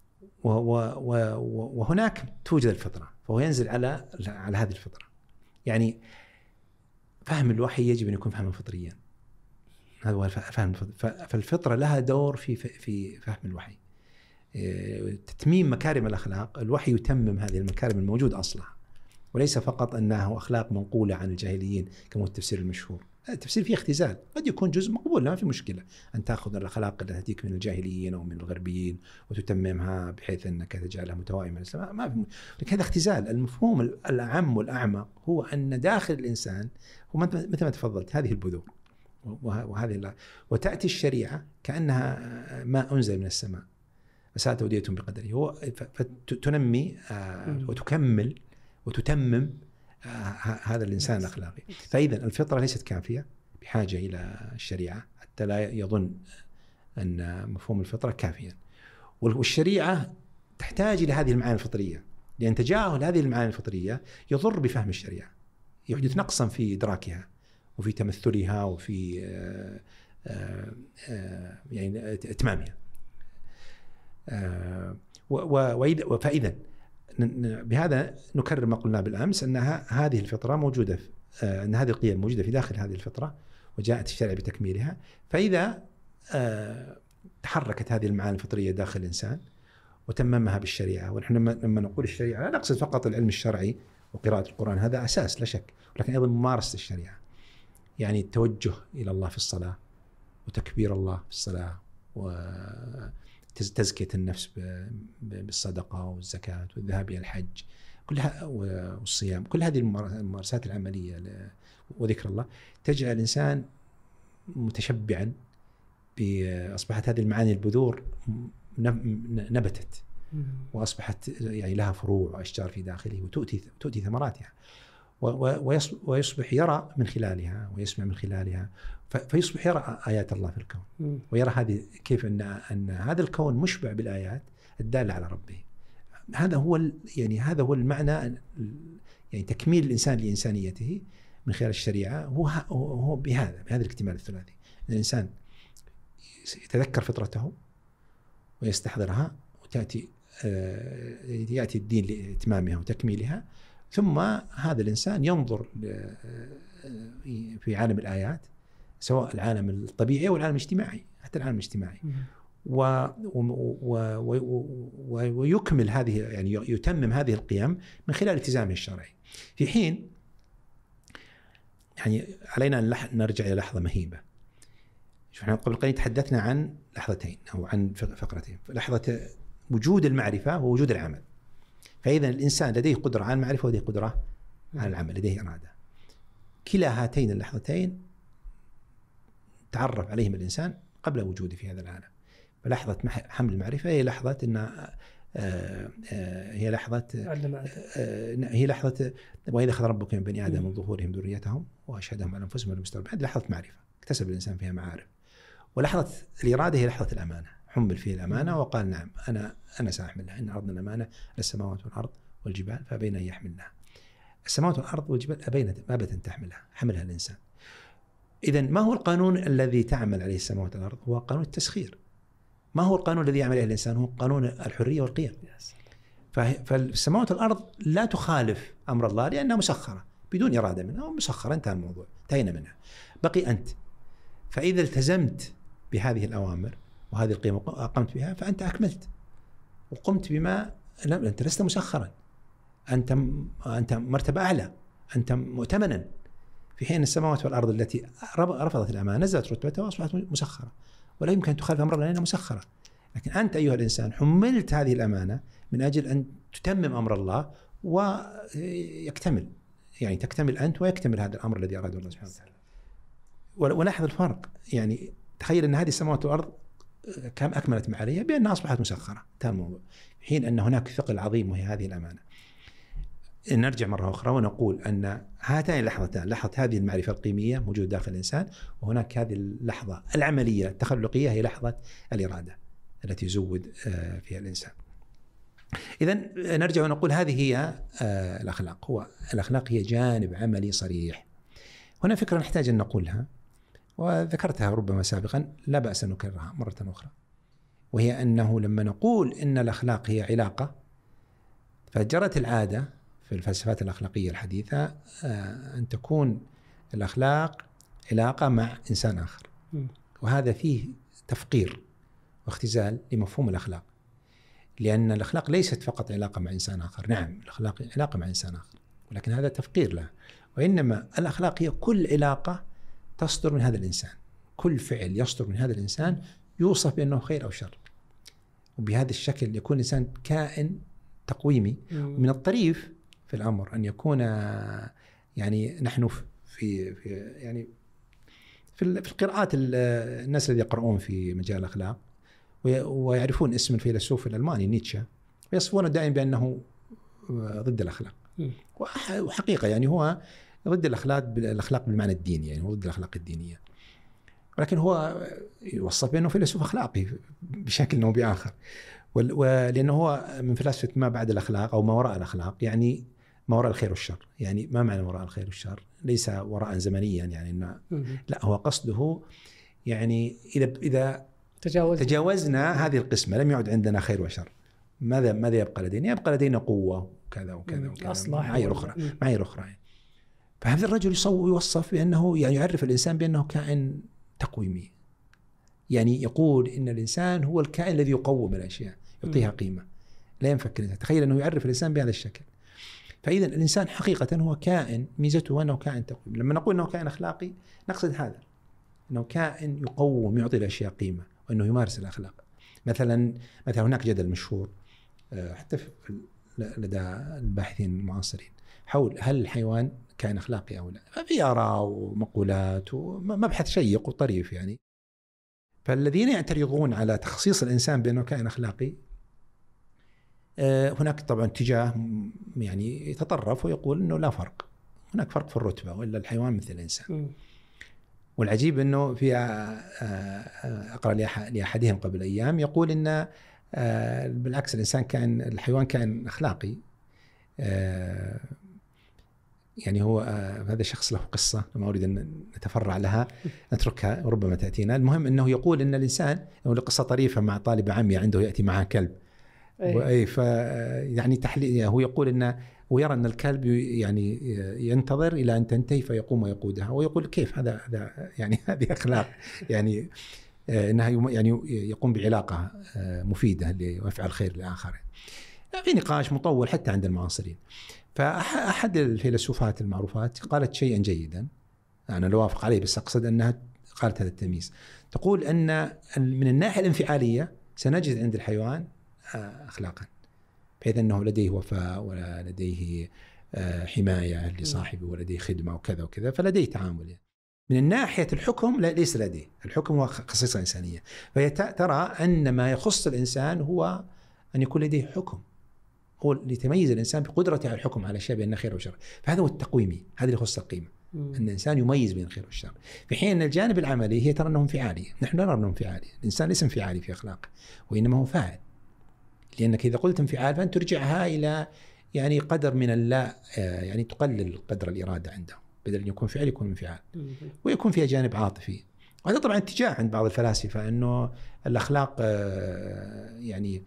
وهناك توجد الفطرة، فهو ينزل على على هذه الفطرة. يعني فهم الوحي يجب أن يكون فهما فطريا، هذا هو فهم. فالفطرة لها دور في في فهم الوحي، تتميم مكارم الأخلاق. الوحي يتمم هذه المكارم الموجود أصلها، وليس فقط أنه أخلاق منقولة عن الجاهليين كما هو التفسير المشهور. التفسير فيه اختزال، قد يكون جزء مقبول، ما في مشكلة أن تأخذ الأخلاق التي تأتيك من الجاهليين أو من الغربيين وتتممها بحيث أنك تجعلها متوائمة الإسلام، ما في. لكن هذا اختزال. المفهوم الأعم والأعمق هو أن داخل الإنسان هو مثل ما تفضلت هذه البذور وهذه، وتأتي الشريعة كأنها ما أنزل من السماء، فساء تودية بقدره، هو فتنمي وتكمل وتتمم هذا الإنسان الأخلاقي. فإذا الفطرة ليست كافية، بحاجة إلى الشريعة حتى لا يظن أن مفهوم الفطرة كافيا. والشريعة تحتاج إلى هذه المعاني الفطرية، لأن تجاهل هذه المعاني الفطرية يضر بفهم الشريعة، يحدث نقصا في إدراكها وفي تمثلها وفي آآ آآ يعني إتمامها. فإذا بهذا نكرر ما قلنا بالأمس، أن هذه الفطرة موجودة، أن هذه القيم موجودة في داخل هذه الفطرة، وجاءت الشريعة بتكميلها. فإذا تحركت هذه المعاني الفطرية داخل الإنسان وتممها بالشريعة، ونحن لما نقول الشريعة لا نقصد فقط العلم الشرعي وقراءة القرآن، هذا أساس لا شك، ولكن أيضا ممارسة الشريعة، يعني التوجه إلى الله في الصلاة، وتكبير الله في الصلاة، وتزكية النفس بالصدقة والزكاة والذهاب إلى الحج كلها والصيام، كل هذه الممارسات العملية وذكر الله تجعل الإنسان متشبعا، أصبحت هذه المعاني البذور نبتت وأصبحت يعني لها فروع وأشجار في داخله، وتؤتي تؤتي ثمراتها، ويصبح يرى من خلالها ويسمع من خلالها، فيصبح يرى آيات الله في الكون، ويرى هذه كيف أن أن هذا الكون مشبع بالآيات الدالة على ربه. هذا هو يعني هذا هو المعنى، يعني تكميل الإنسان لإنسانيته من خلال الشريعة هو هو بهذا بهذا الاكتمال الثلاثي. الإنسان يتذكر فطرته ويستحضرها، وتأتي يأتي الدين لإتمامها وتكميلها، ثم هذا الإنسان ينظر في عالم الآيات، سواء العالم الطبيعي أو العالم الاجتماعي، حتى العالم الاجتماعي، و ويكمل هذه، يعني يتمم هذه القيم من خلال التزامه الشرعي. في حين يعني علينا أن نرجع إلى لحظة مهيبة. احنا قبل قليل تحدثنا عن لحظتين أو عن فقرتين، لحظة وجود المعرفة ووجود العمل. فإذا الإنسان لديه قدرة على المعرفة ولديه قدرة على العمل، لديه إرادة. كلا هاتين اللحظتين تعرف عليهم الإنسان قبل وجوده في هذا العالم. فلحظة حمل المعرفة هي لحظة إن هي لحظة هي لحظة وإذا أخذ ربك من بني آدم من ظهورهم ذريتهم وأشهدهم على أنفسهم المستقبل. هذه لحظة معرفة اكتسب الإنسان فيها معارف. ولحظة الإرادة هي لحظة الأمانة، حمل فيه الأمانة وقال نعم أنا أنا سأحملها، إن عرضنا الأمانة على السماوات والأرض والجبال فأبين أن يحملنها. السماوات والأرض والجبال أبين ما أبت أن تحملها، حملها الإنسان. إذن ما هو القانون الذي تعمل عليه السماوات والأرض؟ هو قانون التسخير. ما هو القانون الذي يعمل عليه الإنسان؟ هو قانون الحرية والقيم. فالسماوات والأرض لا تخالف أمر الله لأنها مسخرة بدون إرادة منها، مسخرة، انتهى الموضوع، انتهينا منها. بقي أنت، فإذا التزمت بهذه الأوامر وهذه القيم وقمت بها فأنت أكملت وقمت بما لا، أنت لست مسخرا، أنت أنت مرتبة أعلى، أنت مؤتمنا. في حين السماوات والأرض التي رفضت الأمانة نزلت رتبتها وأصبحت مسخرة، ولا يمكن أن تخالف أمر الله لأنها مسخرة. لكن أنت أيها الإنسان حملت هذه الأمانة من أجل أن تتمم أمر الله ويكتمل، يعني تكتمل أنت ويكتمل هذا الأمر الذي أراده الله سبحانه وتعالى. ولاحظ الفرق، يعني تخيل أن هذه السماوات والأرض كم أكملت ما عليها بأنها أصبحت مسخرة، انتهى الموضوع. في حين أن هناك ثقل عظيم وهي هذه الأمانة. نرجع مرة أخرى ونقول أن هاتين اللحظتان، لحظة هذه المعرفة القيمية موجودة داخل الإنسان، وهناك هذه اللحظة العملية التخلقية هي لحظة الإرادة التي يزود فيها الإنسان. إذن نرجع ونقول هذه هي الأخلاق. هو الأخلاق هي جانب عملي صريح. هنا فكرة نحتاج أن نقولها، وذكرتها ربما سابقا، لا بأس أن نكررها مرة أخرى، وهي أنه لما نقول إن الأخلاق هي علاقة، فجرت العادة في الفلسفات الأخلاقية الحديثة أن تكون الأخلاق علاقة مع إنسان آخر، وهذا فيه تفقير واختزال لمفهوم الأخلاق، لأن الأخلاق ليست فقط علاقة مع إنسان آخر. نعم الأخلاق علاقة مع إنسان آخر، ولكن هذا تفقير له، وإنما الأخلاق هي كل علاقة تصدر من هذا الإنسان، كل فعل يصدر من هذا الإنسان يوصف بأنه خير أو شر، وبهذا الشكل يكون الإنسان كائن تقويمي. من الطريف في الأمر أن يكون يعني نحن في, في يعني في القراءات، الناس الذين يقرؤون في مجال الأخلاق ويعرفون اسم الفيلسوف الألماني نيتشه، ويصفونه دائما بأنه ضد الأخلاق، وحقيقة يعني هو ضد الأخلاق الأخلاق بالمعنى الديني، يعني هو ضد الأخلاق الدينية، ولكن هو يوصف بأنه فيلسوف أخلاقي بشكل أو بآخر، ولأنه هو من فلسفة ما بعد الأخلاق أو ما وراء الأخلاق، يعني ما وراء الخير والشر. يعني ما معنى وراء الخير والشر؟ ليس وراء زمنيا يعني إنه لا، هو قصده يعني إذا إذا تجاوزنا, تجاوزنا هذه القسمة لم يعد عندنا خير وشر، ماذا ماذا يبقى لدينا؟ يبقى لدينا قوة وكذا وكذا وكذا معايير أخرى معايير أخرى يعني. فهذا الرجل يوصف بأنه يعني يعرف الإنسان بأنه كائن تقويمي، يعني يقول إن الإنسان هو الكائن الذي يقوم الأشياء، يعطيها قيمة، لا ينفك الإنسان. تخيل أنه يعرف الإنسان بهذا الشكل. فإذا الإنسان حقيقة هو كائن ميزته أنه كائن تقويم. لما نقول أنه كائن أخلاقي نقصد هذا، أنه كائن يقوم، يعطي الأشياء قيمة، وأنه يمارس الأخلاق. مثلا مثلا هناك جدل مشهور حتى لدى الباحثين المعاصرين حول هل الحيوان كائن أخلاقي أو لا، ففي آراء ومقولات ومبحث شيق وطريف يعني. فالذين يعترضون على تخصيص الإنسان بأنه كائن أخلاقي، هناك طبعا اتجاه يعني يتطرف ويقول أنه لا فرق، هناك فرق في الرتبة، وإلا الحيوان مثل الإنسان. والعجيب أنه في أقرأ لأحدهم قبل أيام يقول أن بالعكس الإنسان كان الحيوان كان أخلاقي. يعني هو هذا الشخص له قصة ما أريد أن نتفرع لها، نتركها ربما تأتينا. المهم أنه يقول أن الإنسان له قصة طريفة مع طالب عمي عنده يأتي معه كلب، أي ف يعني تحليل، هو يقول أنه ويرى أن الكلب يعني ينتظر إلى أن تنتهي فيقوم ويقودها، ويقول كيف هذا هذا يعني هذه أخلاق يعني أنها يعني يقوم بعلاقة مفيدة ليفعل خير لآخر. في نقاش مطول حتى عند المعاصرين. فأحد الفيلسوفات المعروفات قالت شيئا جيدا أنا لا أوافق عليه، بس أقصد أنها قالت هذا التمييز، تقول أن من الناحية الانفعالية سنجد عند الحيوان أخلاقا، بحيث أنه لديه وفاء ولديه حماية لصاحبه ولديه خدمة وكذا وكذا، فلديه تعامل. من الناحية الحكم لا، ليس لديه، الحكم هو خصيصة إنسانية. فهي ترى أن ما يخص الإنسان هو أن يكون لديه حكم، هو اللي يتميز الإنسان بقدرته على الحكم على شيء بأنه خير وشر. فهذا هو التقويمي، هذا اللي يخص القيمة، أن الإنسان يميز بين الخير والشر. في حين أن الجانب العملي هي ترى أنه انفعالي، نحن نرى أنه انفعالي. الإنسان ليس انفعالي في أخلاقه، وإنما هو فاعل، لأنك إذا قلت انفعال فأنت ترجعها إلى يعني قدر من اللا، يعني تقلل قدر الإرادة عنده، بدل أن يكون فعل يكون انفعال، ويكون فيها جانب عاطفي. وهذا طبعا اتجاه عند بعض الفلاسفة أنه الأخلاق يعني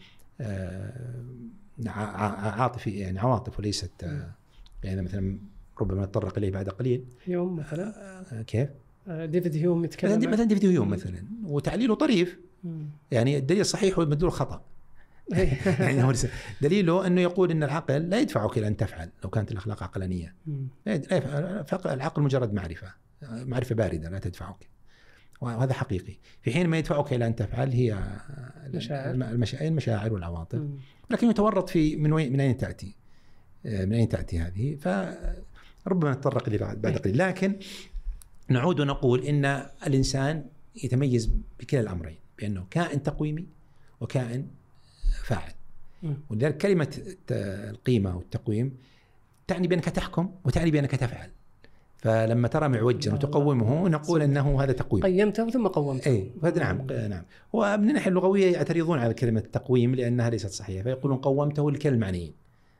عاطفي، يعني عواطف وليست يعني مثلا ربما نتطرق إليه بعد قليل.
هيوم مثلا
كيف؟
ديفيد هيوم يتكلم
مثلا ديفيد هيوم مثلا، وتعليله طريف، يعني الدليل صحيح والمدلول خطأ. يعني هو دليله أنه يقول أن العقل لا يدفعك إلى أن تفعل لو كانت الأخلاق عقلانية. العقل مجرد معرفة، معرفة باردة لا تدفعك، وهذا حقيقي. في حين ما يدفعك إلى أن تفعل هي المشاعر والعواطف، لكن يتورط في من وين، من أين تأتي، من أين تأتي هذه. فربما نتطرق إليه بعد قليل. لكن نعود ونقول إن الإنسان يتميز بكلا الأمرين، بأنه كائن تقويمي وكائن فاعل. ولذلك كلمة القيمة والتقويم تعني بأنك تحكم وتعني بأنك تفعل. فلما ترى معوجا وتقومه نقول أنه هذا تقويم،
قيمته ثم قومته.
أي نعم نعم. ومن الناحية اللغوية يعترضون على كلمة التقويم لأنها ليست صحيحة، فيقولون قومته لكلا المعنيين،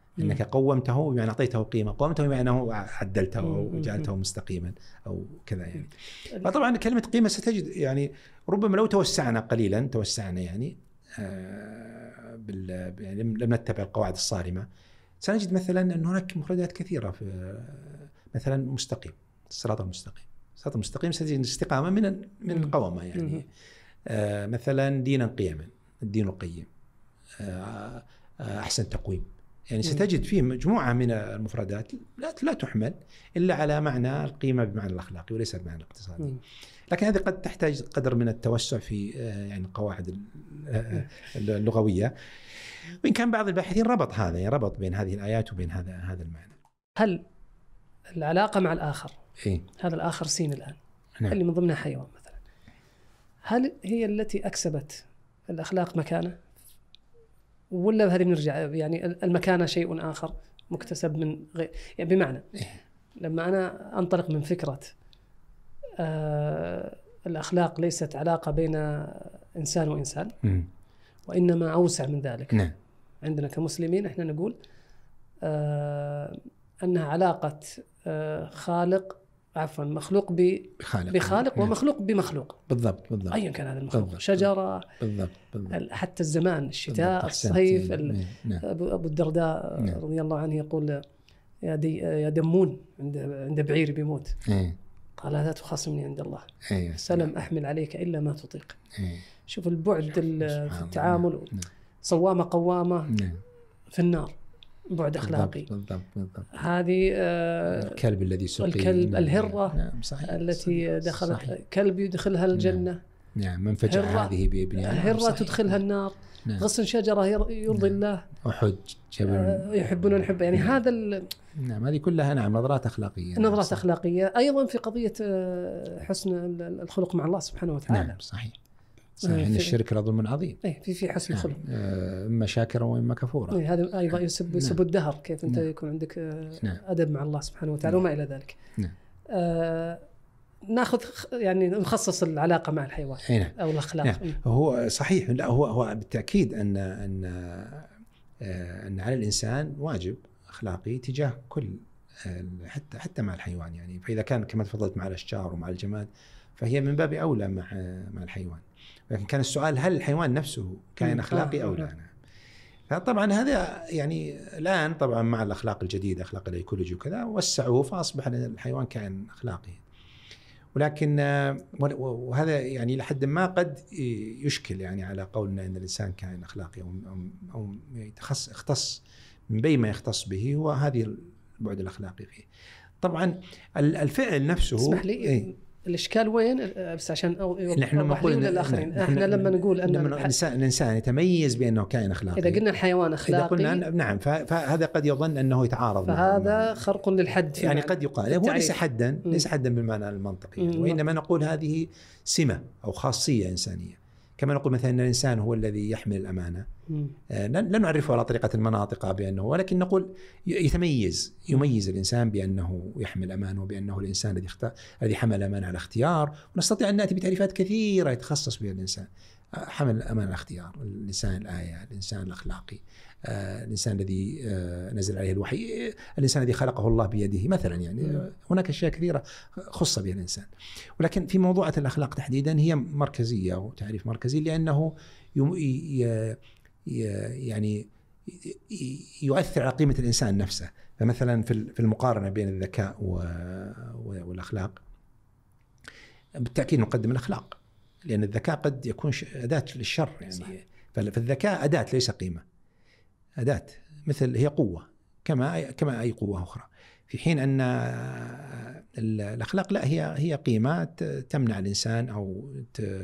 انك قومته بمعنى اعطيته قيمه، قومته بمعنى انه عدلته وجعلته مستقيما او كذا يعني. فطبعا كلمه قيمه ستجد يعني ربما لو توسعنا قليلا توسعنا يعني آه بال يعني لم نتبع القواعد الصارمه سنجد مثلا ان هناك مفردات كثيره في مثلا مستقيم، الصراط المستقيم، الصراط المستقيم ستجد الاستقامه من من القوامه يعني. آه مثلا دينا قيما، الدين القيم، آه احسن تقويم، يعني ستجد فيه مجموعة من المفردات لا لا تحمل إلا على معنى القيمة بمعنى الأخلاقي وليس بمعنى الاقتصادي. لكن هذه قد تحتاج قدر من التوسع في يعني القواعد اللغوية، وإن كان بعض الباحثين ربط هذا، يعني ربط بين هذه الآيات وبين هذا هذا المعنى.
هل العلاقة مع الآخر
إيه؟
هذا الآخر سين الآن
نعم.
اللي من ضمنها حيوان مثلا، هل هي التي أكسبت الأخلاق مكانه، ولا هذه بنرجع يعني المكانة شيء آخر مكتسب من غير يعني؟ بمعنى لما أنا أنطلق من فكرة آه الأخلاق ليست علاقة بين إنسان وإنسان
م.
وإنما أوسع من ذلك.
نعم.
عندنا كمسلمين إحنا نقول آه أنها علاقة آه خالق عفوا مخلوق
بخالق,
بخالق ومخلوق بمخلوق.
بالضبط بالضبط.
أيا كان هذا المخلوق،
بالضبط.
شجرة
بالضبط. بالضبط.
حتى الزمان، الشتاء، الصيف.
نعم.
أبو الدرداء
نعم.
رضي الله عنه يقول يا, دي يا دمون عند عند بعير بيموت،
إيه.
قال لا تخاصمني عند الله،
إيه.
سلم أحمل عليك إلا ما تطيق.
إيه.
شوف البعد في التعامل. نعم. صوامة قوامة.
نعم.
في النار، بعد أخلاقي.
بالضبط. بالضبط.
هذه آه
الكلب الذي سقي،
الكلب، الهرة.
نعم. صحيح.
التي
صحيح.
دخلت
صحيح.
كلب يدخلها الجنة.
نعم. نعم. من فجأة هذه بابنها
هرة تدخلها النار.
نعم.
غصن شجرة يرضي
نعم.
الله.
أحد جبل
آه يحبون ونحب يعني. نعم. هذا
نعم. هذه كلها نعم نظرات أخلاقية.
نظرات صح. أخلاقية أيضا في قضية حسن الخلق مع الله سبحانه وتعالى.
نعم. صحيح. صحيح. إن الشرك لظلم عظيم.
إيه في في حسن الخلق.
إما شاكرا وإما كفورا.
إيه هذا أيضا يسب يسب
نعم.
الدهر، كيف أنت
نعم.
يكون عندك
نعم.
أدب مع الله سبحانه وتعالى. نعم. وما إلى ذلك.
نعم.
آه ناخذ يعني نخصص العلاقة مع الحيوان.
نعم.
أو الأخلاق.
نعم. هو صحيح. لا هو هو بالتأكيد أن أن أن على الإنسان واجب أخلاقي تجاه كل حتى حتى مع الحيوان يعني. فإذا كان كما تفضلت مع الأشجار ومع الجماد فهي من باب أولى مع مع الحيوان. لكن كان السؤال هل الحيوان نفسه كائن أخلاقي أو لا؟ فطبعا هذا يعني الآن طبعا مع الأخلاق الجديدة، أخلاق الإيكولوجي وكذا، وسعوه فأصبح الحيوان كائن أخلاقي. ولكن وهذا يعني لحد ما قد يشكل يعني على قولنا أن الإنسان كائن أخلاقي أو أو يتخص يختص من بين ما يختص به هو هذه البعد الأخلاقي فيه. طبعا الفعل نفسه
اسمح لي إيه؟ الإشكال وين بس عشان
نحن نقول
للآخرين. احنا لما نقول أن
الإنسان الإنسان يتميز بأنه كائن أخلاقي،
إذا قلنا الحيوان أخلاقي،
إذا قلنا نعم فهذا قد يظن أنه يتعارض،
فهذا خرق للحد
يعني قد يقال هو ليس حدا ليس حدا بالمعنى المنطقي يعني، وإنما نقول هذه سمة أو خاصية إنسانية. كما نقول مثلا أن الإنسان هو الذي يحمل الأمانة، لا نعرفه على طريقة المناطق بأنه، ولكن نقول يتميز يميز الإنسان بأنه يحمل أمانة وبأنه الإنسان الذي اختار الذي حمل أمانة على اختيار. ونستطيع أن نأتي بتعريفات كثيرة يتخصص بها الإنسان. حمل الأمانة على اختيار، الإنسان الآية، الإنسان الأخلاقي، آه، الإنسان الذي آه، نزل عليه الوحي، الإنسان الذي خلقه الله بيده مثلا يعني. م. هناك أشياء كثيرة خص بها الإنسان، ولكن في موضوعة الأخلاق تحديدا هي مركزية وتعريف مركزي، لأنه يم... ي... يعني يؤثر على قيمة الإنسان نفسه. فمثلا في المقارنة بين الذكاء والأخلاق بالتأكيد نقدم الأخلاق، لأن الذكاء قد يكون أداة للشر يعني. صحيح. فالذكاء أداة ليس قيمة، أداة مثل هي قوة كما كما أي قوة أخرى، في حين أن الأخلاق لا، هي هي قيمة تمنع الإنسان أو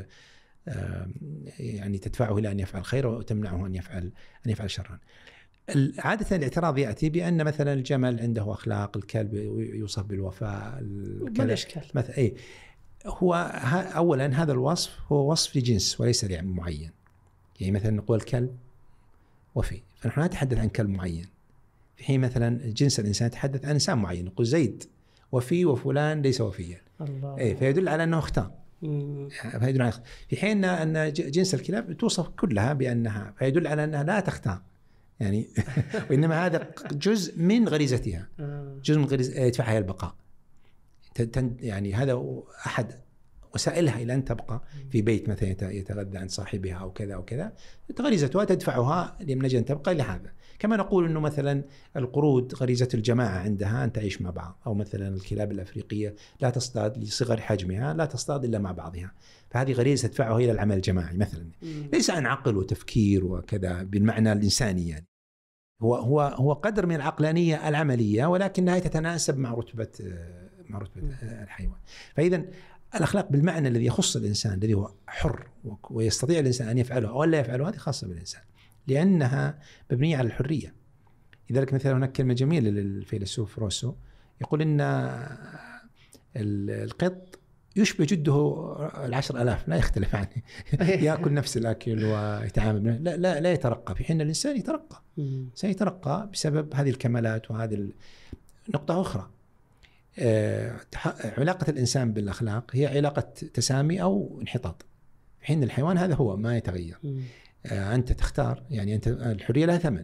يعني تدفعه إلى أن يفعل خير وتمنعه أن يفعل أن يفعل شرا. عادة الاعتراض يأتي بأن مثلا الجمل عنده أخلاق، الكلب يوصف بالوفاء،
ما الإشكال؟
مثلا إيه هو أولا هذا الوصف هو وصف لجنس وليس لعم معين. يعني مثلا نقول الكلب وفي، فنحن نتحدث عن كلب معين، في حين مثلا جنس الإنسان يتحدث عن إنسان معين، نقول زيد وفي وفلان ليس وفيا.
الله.
إيه فيدل على أنه اختار. فيدل على في حين أن جنس الكلاب توصف كلها بأنها، فيدل على أنها لا تختار يعني وإنما هذا جزء من غريزتها، جزء من غريزة يدفعها إلى البقاء. يعني هذا أحد وسائلها إلى أن تبقى في بيت مثلا يتغذى عن صاحبها أو كذا أو كذا، غريزتها تدفعها من أجل أن تبقى لهذا. كما نقول أنه مثلا القرود غريزة الجماعة عندها أن تعيش مع بعض، أو مثلا الكلاب الأفريقية لا تصطاد لصغر حجمها، لا تصطاد إلا مع بعضها، فهذه غريزة تدفعها إلى العمل الجماعي مثلا. ليس عن عقل وتفكير وكذا بالمعنى الإنساني، يعني هو هو هو قدر من العقلانية العملية، ولكنها تتناسب مع رتبة مع رتبة الحيوان. فإذا الأخلاق بالمعنى الذي يخص الإنسان، الذي هو حر ويستطيع الإنسان أن يفعله أو لا يفعله، هذه خاصة بالإنسان لأنها مبنية على الحرية. لذلك مثلا هناك كلمة جميلة للفيلسوف روسو يقول إن القط يشبه جده العشر ألاف، لا يختلف عنه، يأكل نفس الأكل ويتعامل، لا لا لا يترقى، في حين الإنسان يترقى، سيترقى بسبب هذه الكمالات. وهذه نقطة أخرى، علاقة الإنسان بالأخلاق هي علاقة تسامي أو انحطاط، في حين الحيوان هذا هو ما يتغير. أنت تختار، يعني أنت الحرية لها ثمن،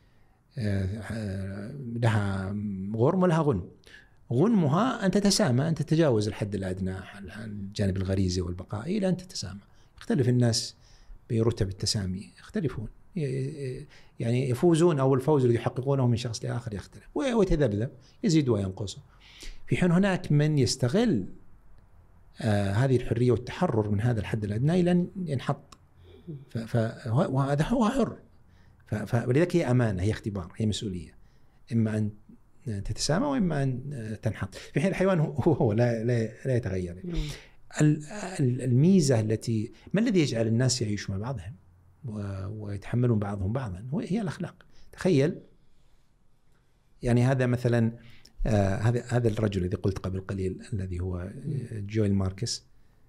لها غرم ولها غنم. غنمها أن تتسامى، أن تتجاوز الحد الأدنى، الجانب الغريزي والبقائي، إلى أن تتسامى. يختلف الناس برتب التسامي، يختلفون، يعني يفوزون أو الفوز الذي يحققونه من شخص لآخر يختلف ويتذبذب، يزيد وينقص. في حين هناك من يستغل آه هذه الحرية والتحرر من هذا الحد الأدنى إلى أن ينحط، وهذا هو حر. ولذلك هي أمانة، هي اختبار، هي مسؤولية، إما أن تتسامى وإما أن تنحط. في حين الحيوان هو هو لا لا, لا يتغير. الميزة التي ما الذي يجعل الناس يعيشوا مع بعضهم ويتحملون بعضهم بعضا هي الأخلاق. تخيل يعني هذا مثلا آه هذا هذا الرجل الذي قلت قبل قليل الذي هو جويل ماركس،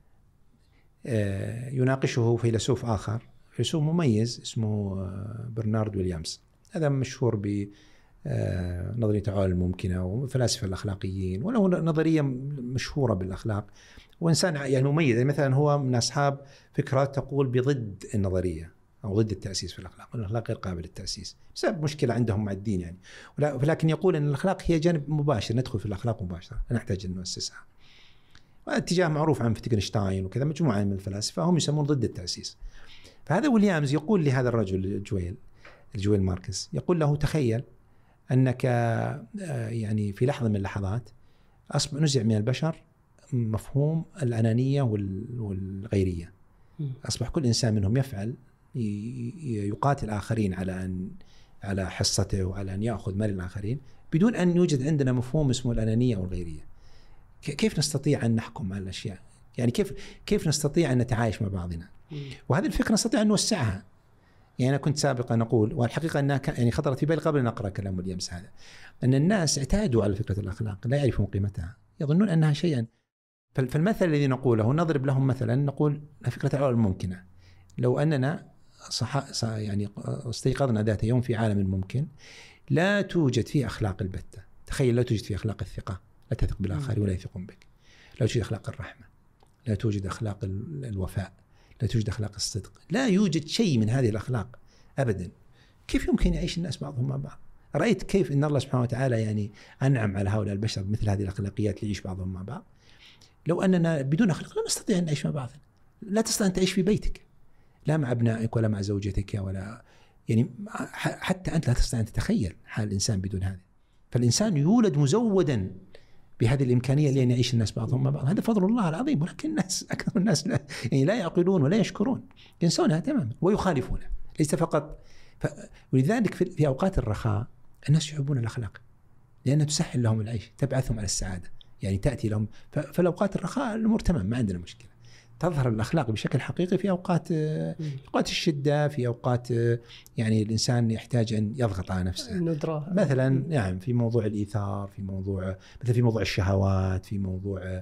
آه يناقشه فيلسوف آخر، فيلسوف مميز اسمه آه برنارد ويليامز. هذا مشهور ب نظرية التعالي الممكنة وفلاسفة الأخلاقيين، وله نظرية مشهورة بالأخلاق، وإنسان يعني مميز. مثلا هو من أصحاب فكرة تقول بضد النظرية أو ضد التأسيس في الأخلاق، الأخلاق غير قابل للتأسيس بسبب مشكلة عندهم مع الدين يعني. ولكن يقول أن الأخلاق هي جانب مباشر، ندخل في الأخلاق مباشرة، لا نحتاج أن نؤسسها. اتجاه معروف عن فيتغنشتاين وكذا، مجموعة من الفلاسفة هم يسمون ضد التأسيس. فهذا ويليامز يقول لهذا الرجل جويل جويل ماركس، يقول له تخيل أنك يعني في لحظة من اللحظات أصبح نزع من البشر مفهوم الأنانية والغيرية. أصبح كل إنسان منهم يفعل يقاتل آخرين على أن على حصته وعلى أن يأخذ مال الآخرين، بدون أن يوجد عندنا مفهوم اسمه الأنانية والغيرية. كيف نستطيع أن نحكم على الأشياء؟ يعني كيف كيف نستطيع أن نتعايش مع بعضنا؟ وهذه الفكرة نستطيع أن نوسعها. يعني أنا كنت سابقا نقول، والحقيقة أنها يعني خطرت في بالي قبل أن أقرأ كلام ويليامز هذا، أن الناس اعتادوا على فكرة الأخلاق، لا يعرفون قيمتها، يظنون أنها شيئا. فالمثل الذي نقوله نضرب لهم مثلا، نقول فكرة العقل الممكنة. لو أننا صح يعني استيقظنا ذات يوم في عالم ممكن لا توجد فيه أخلاق البتة. تخيل لا توجد فيه أخلاق الثقة، لا تثق بالآخر ولا يثقون بك. لا توجد أخلاق الرحمة، لا توجد أخلاق الوفاء، لا توجد أخلاق الصدق، لا يوجد شيء من هذه الأخلاق أبدا. كيف يمكن يعيش الناس بعضهم مع بعض؟ رأيت كيف إن الله سبحانه وتعالى يعني أنعم على هؤلاء البشر مثل هذه الأخلاقيات ليعيش بعضهم مع بعض. لو أننا بدون أخلاق لا نستطيع أن نعيش مع بعض. لا تستطيع أن تعيش في بيتك، لا مع أبنائك ولا مع زوجتك، ولا يعني حتى أنت لا تستطيع أن تتخيل حال الإنسان بدون هذا. فالإنسان يولد مزودا بهذه الإمكانية لأن يعيش الناس بعضهم مع بعض. هذا فضل الله العظيم، ولكن الناس أكثر الناس لا, يعني لا يعقلون ولا يشكرون، ينسونها تماما ويخالفونها. ليس فقط ف... ولذلك في... في أوقات الرخاء الناس يحبون الأخلاق لأنها تسهل لهم العيش، تبعثهم على السعادة، يعني تأتي لهم. ف... في أوقات الرخاء الأمور تمام، ما عندنا مشكلة. تظهر الأخلاق بشكل حقيقي في أوقات أوقات الشدة، في أوقات يعني الإنسان يحتاج أن يضغط على نفسه،
الندرة
مثلا نعم في موضوع الإيثار، في موضوع مثلا في موضوع الشهوات، في موضوع.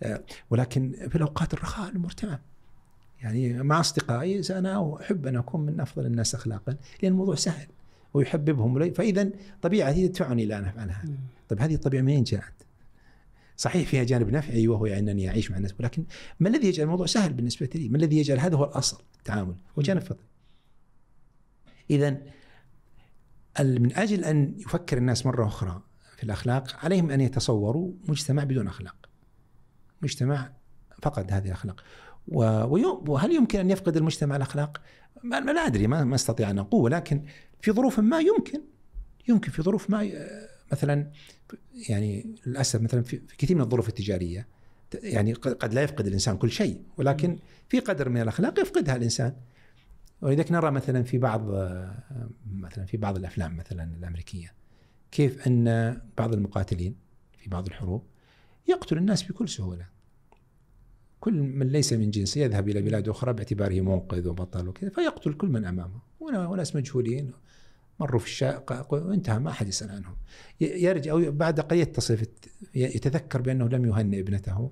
ولكن في الأوقات الرخاء الأمور تمام. يعني مع أصدقائي أنا أحب أن أكون من أفضل الناس أخلاقا لأن الموضوع سهل ويحببهم، فإذا طبيعتي تدفعني إلى أن أفعل هذا. طيب هذه الطبيعة منين جاءت؟ صحيح فيها جانب نفعي وهو يعني أنني أعيش مع الناس، ولكن ما الذي يجعل الموضوع سهل بالنسبة لي؟ ما الذي يجعل هذا هو الأصل التعامل وجانب فضل؟ إذن من أجل أن يفكر الناس مرة أخرى في الأخلاق عليهم أن يتصوروا مجتمع بدون أخلاق، مجتمع فقد هذه الأخلاق. وهل يمكن أن يفقد المجتمع الأخلاق؟ ما لا أدري، ما ما استطيع أن أقول، لكن في ظروف ما يمكن يمكن في ظروف ما، مثلا يعني للأسف مثلا في كثير من الظروف التجارية يعني قد لا يفقد الإنسان كل شيء، ولكن في قدر من الأخلاق يفقدها الإنسان. ولذلك نرى مثلا في بعض مثلا في بعض الأفلام مثلا الأمريكية كيف أن بعض المقاتلين في بعض الحروب يقتل الناس بكل سهولة، كل من ليس من جنسه يذهب إلى بلاد أخرى باعتباره منقذ وبطل وكذا، فيقتل كل من أمامه، وناس مجهولين مروا في الشارع وانتهى، ما أحد يسأل عنهم. يرجع أو بعد قليل يتصل يتذكر بأنه لم يهنئ ابنته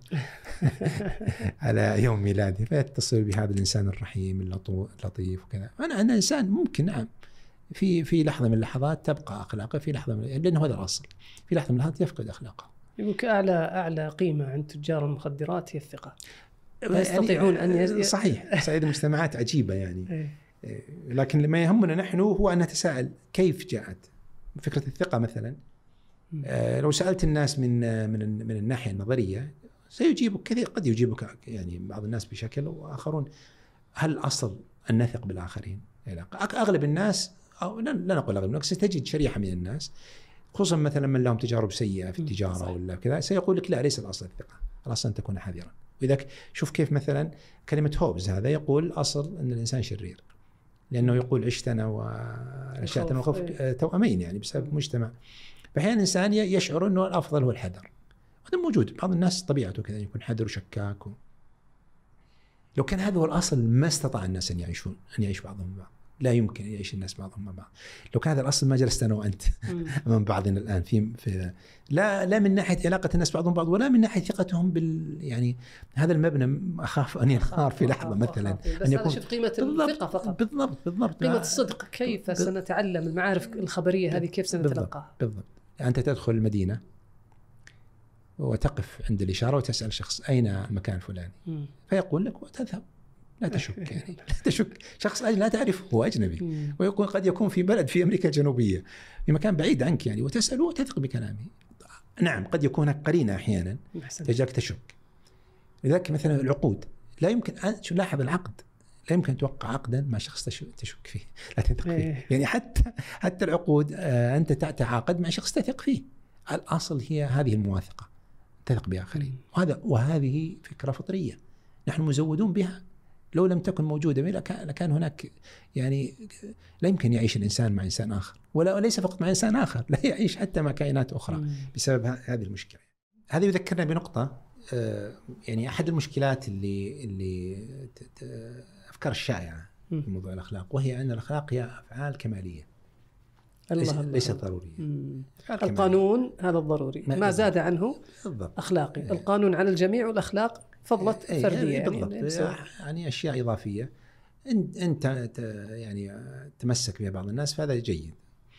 على يوم ميلاده، فيتصل بهذا الإنسان الرحيم اللطيف وكذا. أنا أنا إنسان ممكن نعم في في لحظة من اللحظات تبقى أخلاقه، في لحظة من لأنه هذا الأصل، في لحظة من اللحظات يفقد أخلاقه.
يمكن أعلى أعلى قيمة عند تجار المخدرات هي الثقة، لا يستطيعون أن يز...
صحيح صحيح المجتمعات عجيبة يعني. لكن ما يهمنا نحن هو أن نتساءل كيف جاءت فكرة الثقة مثلا. لو سألت الناس من من من الناحية النظرية سيجيبك كثير، قد يجيبك يعني بعض الناس بشكل وآخرون هل أصل أن نثق بالآخرين؟ أغلب الناس أو لا نقول أغلب الناس، ستجد شريحة من الناس خصوصا مثلا من لهم تجارب سيئة في التجارة صحيح. ولا كذا سيقول لك لا، ليس الأصل الثقة، الأصل أن تكون حذرا. وإذا شوف كيف مثلا كلمة هوبز هذا يقول أصل أن الإنسان شرير، لأنه يقول عشتنا وعشتنا وخوف توأمين يعني بسبب مجتمع. فأحيانا الإنسان يشعر أنه الأفضل هو الحذر، هذا موجود. بعض الناس طبيعته كذا يكون حذر وشكاك و... لو كان هذا هو الأصل ما استطاع الناس أن يعيشون أن يعيش بعضهم بعض، لا يمكن يعيش الناس بعضهم مع بعض. لو كان هذا الأصل ما جلست أنا وأنت أمام بعضنا الآن في, في لا لا من ناحية علاقة الناس بعضهم بعض ولا من ناحية ثقتهم بال يعني هذا المبنى أخاف أن ينهار في لحظة مثلا.
بس أن يكون شوف قيمة الثقة فقط.
بالضبط بالضبط.
قيمة الصدق كيف بالضبط. سنتعلم المعارف الخبرية هذه كيف سنتلقاها
بالضبط. أنت تدخل المدينة وتقف عند الإشارة وتسأل شخص أين المكان الفلاني م. فيقول لك وتذهب، لا تشك يعني لا تشك. شخص لا تعرف هو أجنبي ويكون قد يكون في بلد في أمريكا الجنوبية في مكان بعيد عنك يعني، وتسأله وتثق بكلامه. نعم قد يكون هناك قرينة أحيانا تجعلك تشك. لذلك مثلا العقود لا يمكن أن لاحظ العقد لا يمكن توقع عقدا مع شخص تشك فيه لا تثق فيه يعني. حتى حتى العقود أنت تتعاقد مع شخص تثق فيه. الأصل هي هذه المواثقة، تثق بآخرين، وهذا وهذه فكرة فطرية نحن مزودون بها. لو لم تكن موجودة لكان هناك يعني لا يمكن يعيش الإنسان مع إنسان آخر، ولا ليس فقط مع إنسان آخر، لا يعيش حتى مع كائنات أخرى بسبب هذه المشكلة. هذا يذكرنا بنقطة يعني أحد المشكلات اللي اللي أفكار الشائعة في موضوع الأخلاق، وهي أن الأخلاق هي أفعال كمالية
الله
ليست ضرورية.
القانون هذا الضروري، ما, ما زاد عنه
بالضبط.
أخلاقي. القانون على الجميع والأخلاق فضلة
أي
فردية
يعني بالضبط يعني, يعني أشياء إضافية أنت يعني تمسك بها بعض الناس فهذا جيد.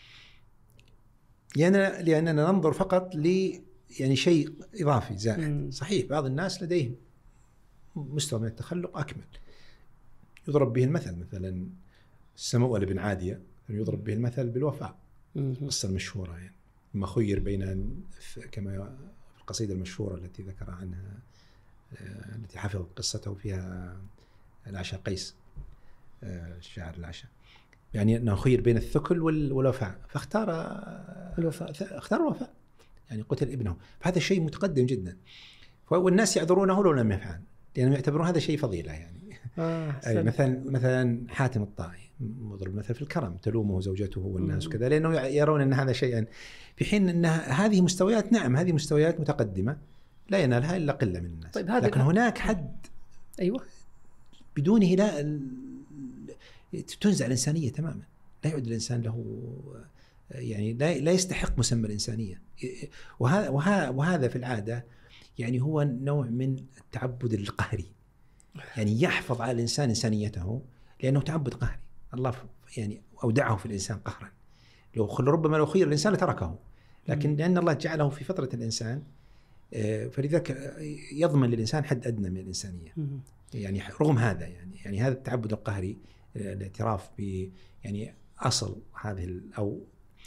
يعني لأننا ننظر فقط ل يعني شيء إضافي زائد. م. صحيح بعض الناس لديهم مستوى من التخلق أكمل، يضرب به المثل مثلا السموأل بن عادية يضرب به المثل بالوفاء، قصة المشهورة يعني ما خير بين كما في القصيدة المشهورة التي ذكر عنها التي حفظ قصته فيها العشاء قيس الشاعر العشاء، يعني أنه خير بين الثكل والوفاء فاختار الوفاء، اختار الوفاء يعني قتل ابنه. فهذا شيء متقدم جدا، والناس يعذرونه لو لم يفعل لأنهم يعتبرون هذا شيء فضيلة يعني. آه مثلا مثلا حاتم الطائي مضرب مثل في الكرم تلومه زوجته والناس وكذا لأنه يرون أن هذا شيئا، في حين أن هذه مستويات نعم هذه مستويات متقدمة لا ينالها إلا قلة من الناس. طيب لكن هناك حد
أيوة
بدونه لا تنزع الإنسانية تماما، لا يعد الإنسان له يعني لا لا يستحق مسمى الإنسانية. وهذا وهذا في العادة يعني هو نوع من التعبد القهري، يعني يحفظ على الإنسان إنسانيته لأنه تعبد قهري. الله يعني أودعه في الإنسان قهرا، لو ربما لو خير الإنسان لتركه، لكن لأن الله جعله في فطرة الإنسان فلذلك يضمن للإنسان حد أدنى من الإنسانية. يعني رغم هذا يعني يعني هذا التعبد القهري الاعتراف ب يعني أصل هذه أو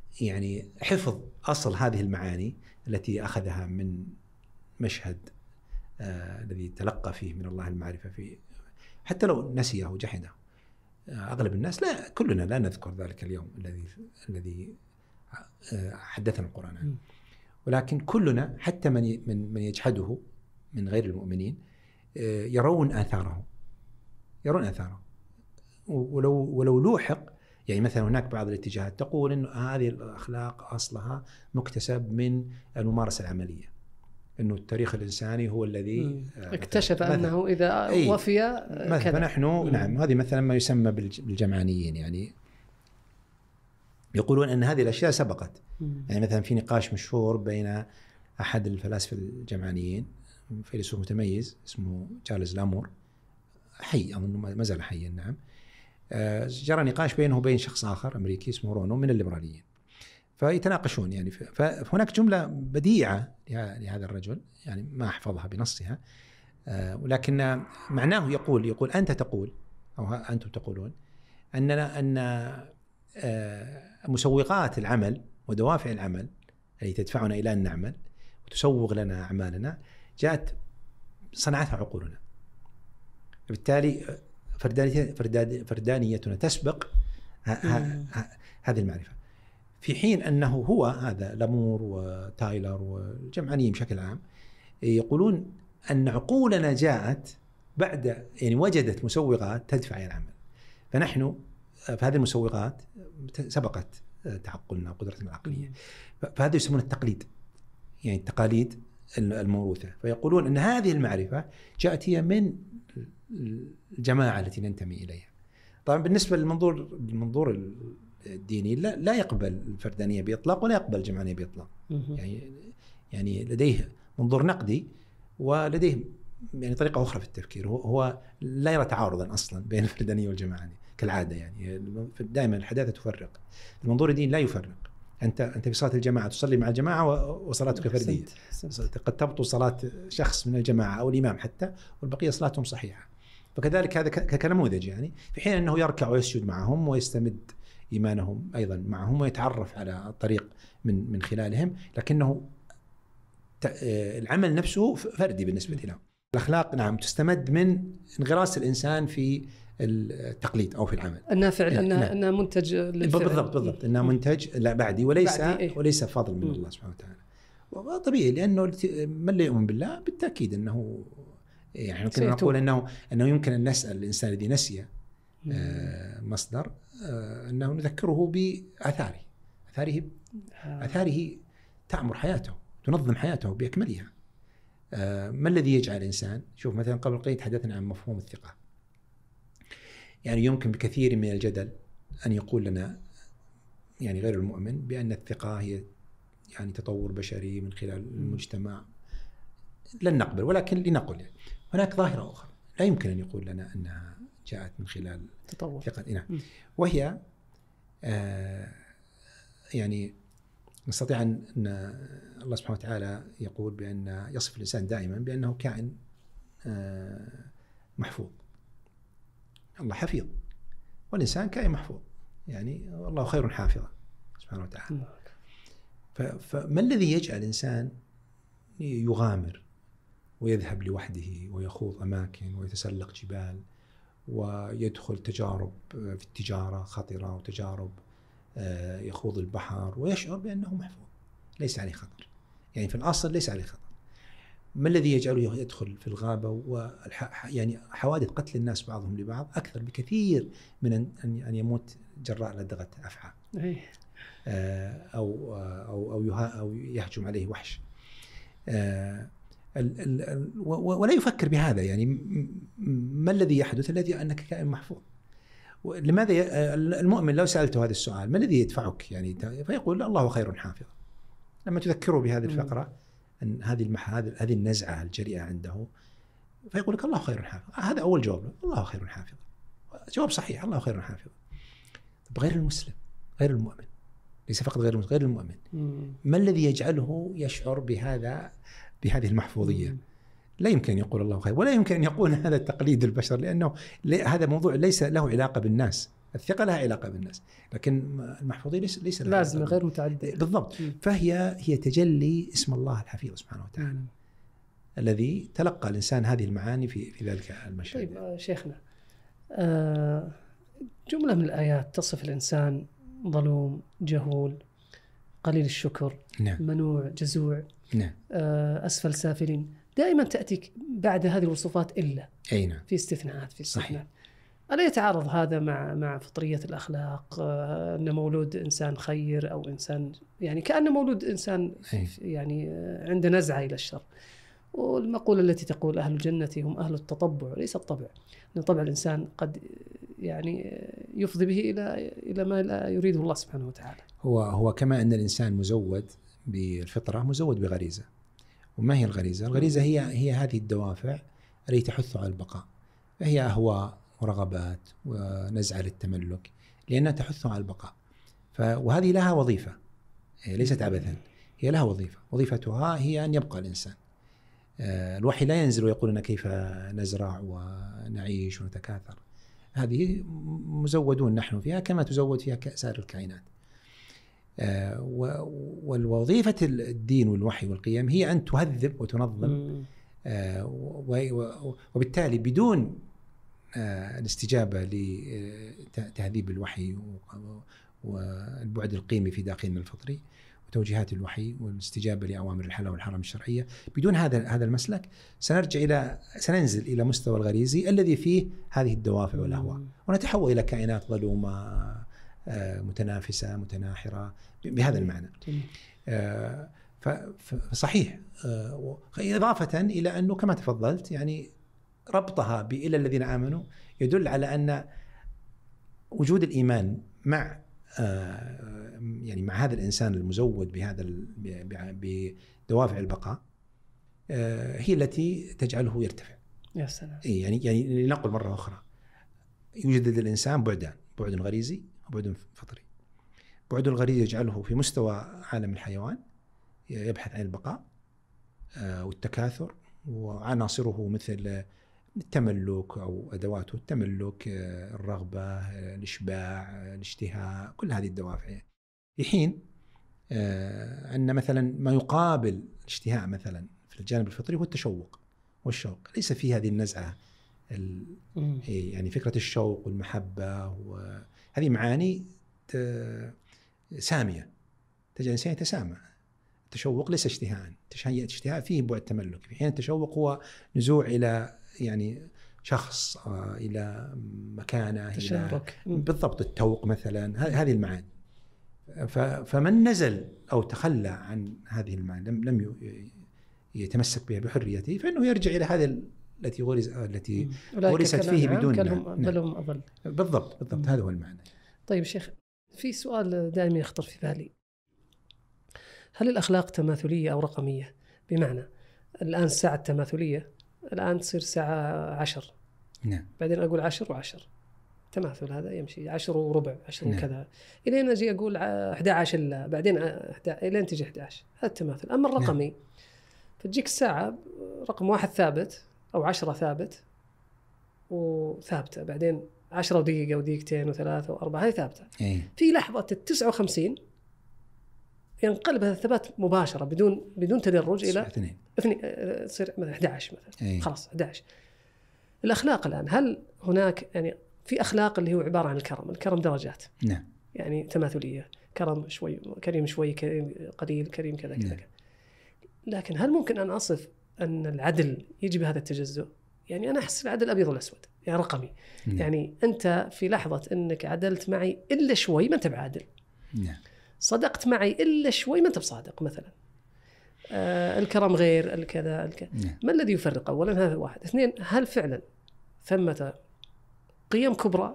يعني حفظ أصل هذه المعاني التي أخذها من مشهد آه الذي تلقى فيه من الله المعرفة فيه، حتى لو نسيه وجحده. آه أغلب الناس، لا كلنا لا نذكر ذلك اليوم الذي الذي آه حدثنا القرآن عنه، ولكن كلنا حتى من من من يجحده من غير المؤمنين آه يرون آثاره يرون آثاره ولو ولو لوحق. يعني مثلا هناك بعض الاتجاهات تقول إنه هذه الأخلاق أصلها مكتسب من الممارسة العملية، إنه التاريخ الإنساني هو الذي
اكتشف أنه إذا وفي كذا.
فنحن نعم، هذه مثلا ما يسمى بالجمعانيين، يعني يقولون أن هذه الأشياء سبقت. مم. يعني مثلا في نقاش مشهور بين أحد الفلاسفة الجمعانيين، فيلسوف متميز اسمه تشارلز لامور، حي أظن ما زال حيا، نعم. جرى نقاش بينه وبين شخص آخر أمريكي اسمه رونو من الليبراليين، فيتناقشون. يعني فهناك جملة بديعة لهذا الرجل، يعني ما أحفظها بنصها، ولكن معناه يقول يقول أنت تقول أو أنتم تقولون أننا أن مسوقات العمل ودوافع العمل التي تدفعنا إلى أن نعمل وتسوق لنا أعمالنا جاءت صنعتها عقولنا، بالتالي فردانيتنا تسبق هذه المعرفة، في حين أنه هو هذا لامور وتايلر والجمعانيين بشكل عام يقولون أن عقولنا جاءت بعد، يعني وجدت مسوقات تدفع إلى العمل، فنحن فهذه المسوقات سبقت تعقلنا وقدرتنا العقلية، فهذا يسمونه التقليد، يعني التقاليد الموروثة. فيقولون أن هذه المعرفة جاءت هي من الجماعة التي ننتمي إليها. طبعا بالنسبة للمنظور المنظور الديني لا لا يقبل الفردانية بإطلاق ولا يقبل الجماعية بإطلاق، يعني يعني لديه منظور نقدي ولديه يعني طريقة أخرى في التفكير، هو, هو لا يرى تعارضا أصلا بين الفردانية والجماعية كالعادة، يعني دائما الحداثة تفرق، المنظور الديني لا يفرق. أنت أنت في صلاة الجماعة تصلي مع الجماعة وصلاتك فردية، قد تبطل صلاة شخص من الجماعة أو الإمام حتى والبقية صلاتهم صحيحة. فكذلك هذا كنموذج، يعني في حين أنه يركع ويسجد معهم ويستمد إيمانهم أيضا معهم ويتعرف على الطريق من من خلالهم، لكنه العمل نفسه فردي بالنسبة له. الأخلاق نعم تستمد من انغراس الإنسان في التقليد أو في العمل.
النافع أنها أنها منتج للفعل.
بالضبط بالضبط أنها منتج لا بعدي وليس بعدي إيه؟ وليس فضل من م. الله سبحانه وتعالى. وطبيعي لأنه من لا يؤمن بالله بالتأكيد أنه يعني ممكن نقول أنه أنه يمكن أن نسأل الإنسان الذي نسي آه مصدر آه أنه نذكره بآثاره آثاره آثاره تعمر حياته تنظم حياته بأكملها. آه ما الذي يجعل الإنسان، شوف مثلا قبل قليل تحدثنا عن مفهوم الثقة، يعني يمكن بكثير من الجدل أن يقول لنا يعني غير المؤمن بأن الثقة هي يعني تطور بشري من خلال المجتمع، لن نقبل، ولكن لنقل يعني هناك ظاهرة أخرى لا يمكن أن يقول لنا أنها جاءت من خلال
تطور
ثقتنا، وهي آه يعني نستطيع أن الله سبحانه وتعالى يقول بأن يصف الإنسان دائما بأنه كائن آه محفوظ. الله حفيظ والإنسان كائن محفوظ، يعني الله خير حافظا سبحانه وتعالى. فما الذي يجعل الإنسان يغامر ويذهب لوحده ويخوض أماكن ويتسلق جبال ويدخل تجارب في التجارة خطرة وتجارب يخوض البحر ويشعر بأنه محفوظ ليس عليه خطر؟ يعني في الأصل ليس عليه خطر. ما الذي يجعله يدخل في الغابة والح... يعني حوادث قتل الناس بعضهم لبعض أكثر بكثير من أن أن يموت جراء لدغة أفعى أو أو أو, أو يهجم عليه وحش، ولا يفكر بهذا. يعني ما الذي يحدث؟ الذي أنك كائن محفوظ. لماذا المؤمن لو سألته هذا السؤال ما الذي يدفعك يعني فيقول الله خير حافظ. لما تذكره بهذه الفقرة أن هذه المح... هذه النزعة الجريئة عنده فيقول لك الله خير حافظ. هذا أول جواب له، الله خير حافظ، جواب صحيح، الله خير حافظ. غير المسلم غير المؤمن، ليس فقط غير المسلم، غير المؤمن مم. ما الذي يجعله يشعر بهذا بهذه المحفوظية؟ مم. لا يمكن أن يقول الله خير، ولا يمكن أن يقول هذا تقليد البشر، لأنه هذا موضوع ليس له علاقة بالناس، الثقة لها علاقة بالناس، لكن المحفوظية ليس ليس لها
لازمة غير متعددة.
بالضبط. م. فهي هي تجلي اسم الله الحفيظ سبحانه وتعالى م. الذي تلقى الإنسان هذه المعاني في في ذلك المشهد.
طيب شيخنا، آه جملة من الآيات تصف الإنسان ظلوم، جهول، قليل الشكر،
نعم.
منوع، جزوع،
نعم.
آه أسفل سافلين، دائما تأتيك بعد هذه الوصفات إلا.
أي نعم.
في استثناءات في استثناء. ألا يتعارض هذا مع مع فطرية الأخلاق؟ آه أن مولود إنسان خير أو إنسان يعني كأن مولود إنسان يعني آه عنده نزعة إلى الشر. والمقولة التي تقول أهل الجنة هم أهل التطبع ليس الطبع، لأن طبع الإنسان قد يعني يفضي به إلى إلى ما لا يريده الله سبحانه وتعالى.
هو هو كما أن الإنسان مزود بالفطرة مزود بغريزة. وما هي الغريزة؟ الغريزة هي هي هذه الدوافع التي تحث على البقاء، فهي أهواء ورغبات ونزعة للتملك لأنها تحث على البقاء. وهذه لها وظيفة، هي ليست عبثا، هي لها وظيفة، وظيفتها هي أن يبقى الإنسان. الوحي لا ينزل ويقول لنا كيف نزرع ونعيش ونتكاثر، هذه مزودون نحن فيها كما تزود فيها سائر الكائنات. والوظيفة الدين والوحي والقيم هي أن تهذب وتنظم، وبالتالي بدون الاستجابة لتهذيب الوحي والبعد القيمي في داخلنا الفطري وتوجيهات الوحي والاستجابة لأوامر الحلال والحرام الشرعية، بدون هذا هذا المسلك سنرجع إلى سننزل إلى مستوى الغريزي الذي فيه هذه الدوافع والأهواء، ونتحول إلى كائنات ظلومة متنافسة متناحرة بهذا المعنى. فصحيح، إضافة إلى أنه كما تفضلت يعني ربطها بإلى الذين آمنوا يدل على أن وجود الإيمان مع يعني مع هذا الإنسان المزود بهذا بدوافع البقاء هي التي تجعله يرتفع.
يا سلام.
يعني يعني لنقل مرة أخرى، يوجد لدى الإنسان بعدان، بعد غريزي وبعد فطري. بعد الغريزي يجعله في مستوى عالم الحيوان يبحث عن البقاء والتكاثر، وعناصره مثل التملك أو أدواته التملك، الرغبة، الإشباع، الاشتهاء، كل هذه الدوافع. في حين أن مثلا ما يقابل الاشتهاء مثلا في الجانب الفطري هو التشوق والشوق، ليس فيه هذه النزعة يعني فكرة الشوق والمحبة، وهذه معاني سامية تجعل الإنسان يتسامى. التشوق ليس اشتهاء، اشتهاء فيه بعد تملك، في حين التشوق هو نزوع إلى يعني شخص، إلى مكانة،
تشارك.
إلى بالضبط التوق مثلا، هذه المعاني. فمن نزل أو تخلى عن هذه المعاني لم لم يتمسك بها بحريته، فإنه يرجع إلى هذه التي غرز التي غرست فيه بدون
بل هم أضل.
بالضبط بالضبط هذا هو المعنى.
طيب شيخ، في سؤال دائما يخطر في بالي، هل الأخلاق تماثلية أو رقمية؟ بمعنى الآن الساعة التماثلية الآن تصير ساعة عشر،
نعم،
بعدين أقول عشر وعشر، تماثل هذا يمشي، عشر وربع، عشر
نعم.
وكذا، إلين أجي أقول أحد عشر إلا، بعدين إلين تجي أحد عشر، هذا التماثل. أما الرقمي نعم. فتجيك الساعة رقم واحد ثابت أو عشرة ثابت وثابتة، بعدين عشرة ودقيقة ودقيقتين وثلاثة وأربعة، هاي ثابتة.
إيه؟
في لحظة التسعة وخمسين ينقلب هذا الثبات مباشرة بدون بدون تدرج إلى
اثنين،
تصير مثلا أحد عشر مثلا.
إيه؟
خلاص أحد عشر. الأخلاق الآن، هل هناك يعني في أخلاق اللي هو عبارة عن الكرم، الكرم درجات،
نعم،
يعني تماثلية، كرم شوي كريم شوي كريم قليل كريم كذا كذا.
نعم.
لكن هل ممكن أن أصف أن العدل يجي بهذا التجزؤ؟ يعني أنا أحس العدل أبيض والأسود، يعني رقمي.
نعم.
يعني أنت في لحظة أنك عدلت معي إلا شوي ما أنت بعادل،
نعم.
صدقت معي إلا شوي ما أنت بصادق مثلا. آه الكرم غير الكذا الكذا.
نعم.
ما الذي يفرق؟ أولا هذا واحد. اثنين، هل فعلا ثمة قيم كبرى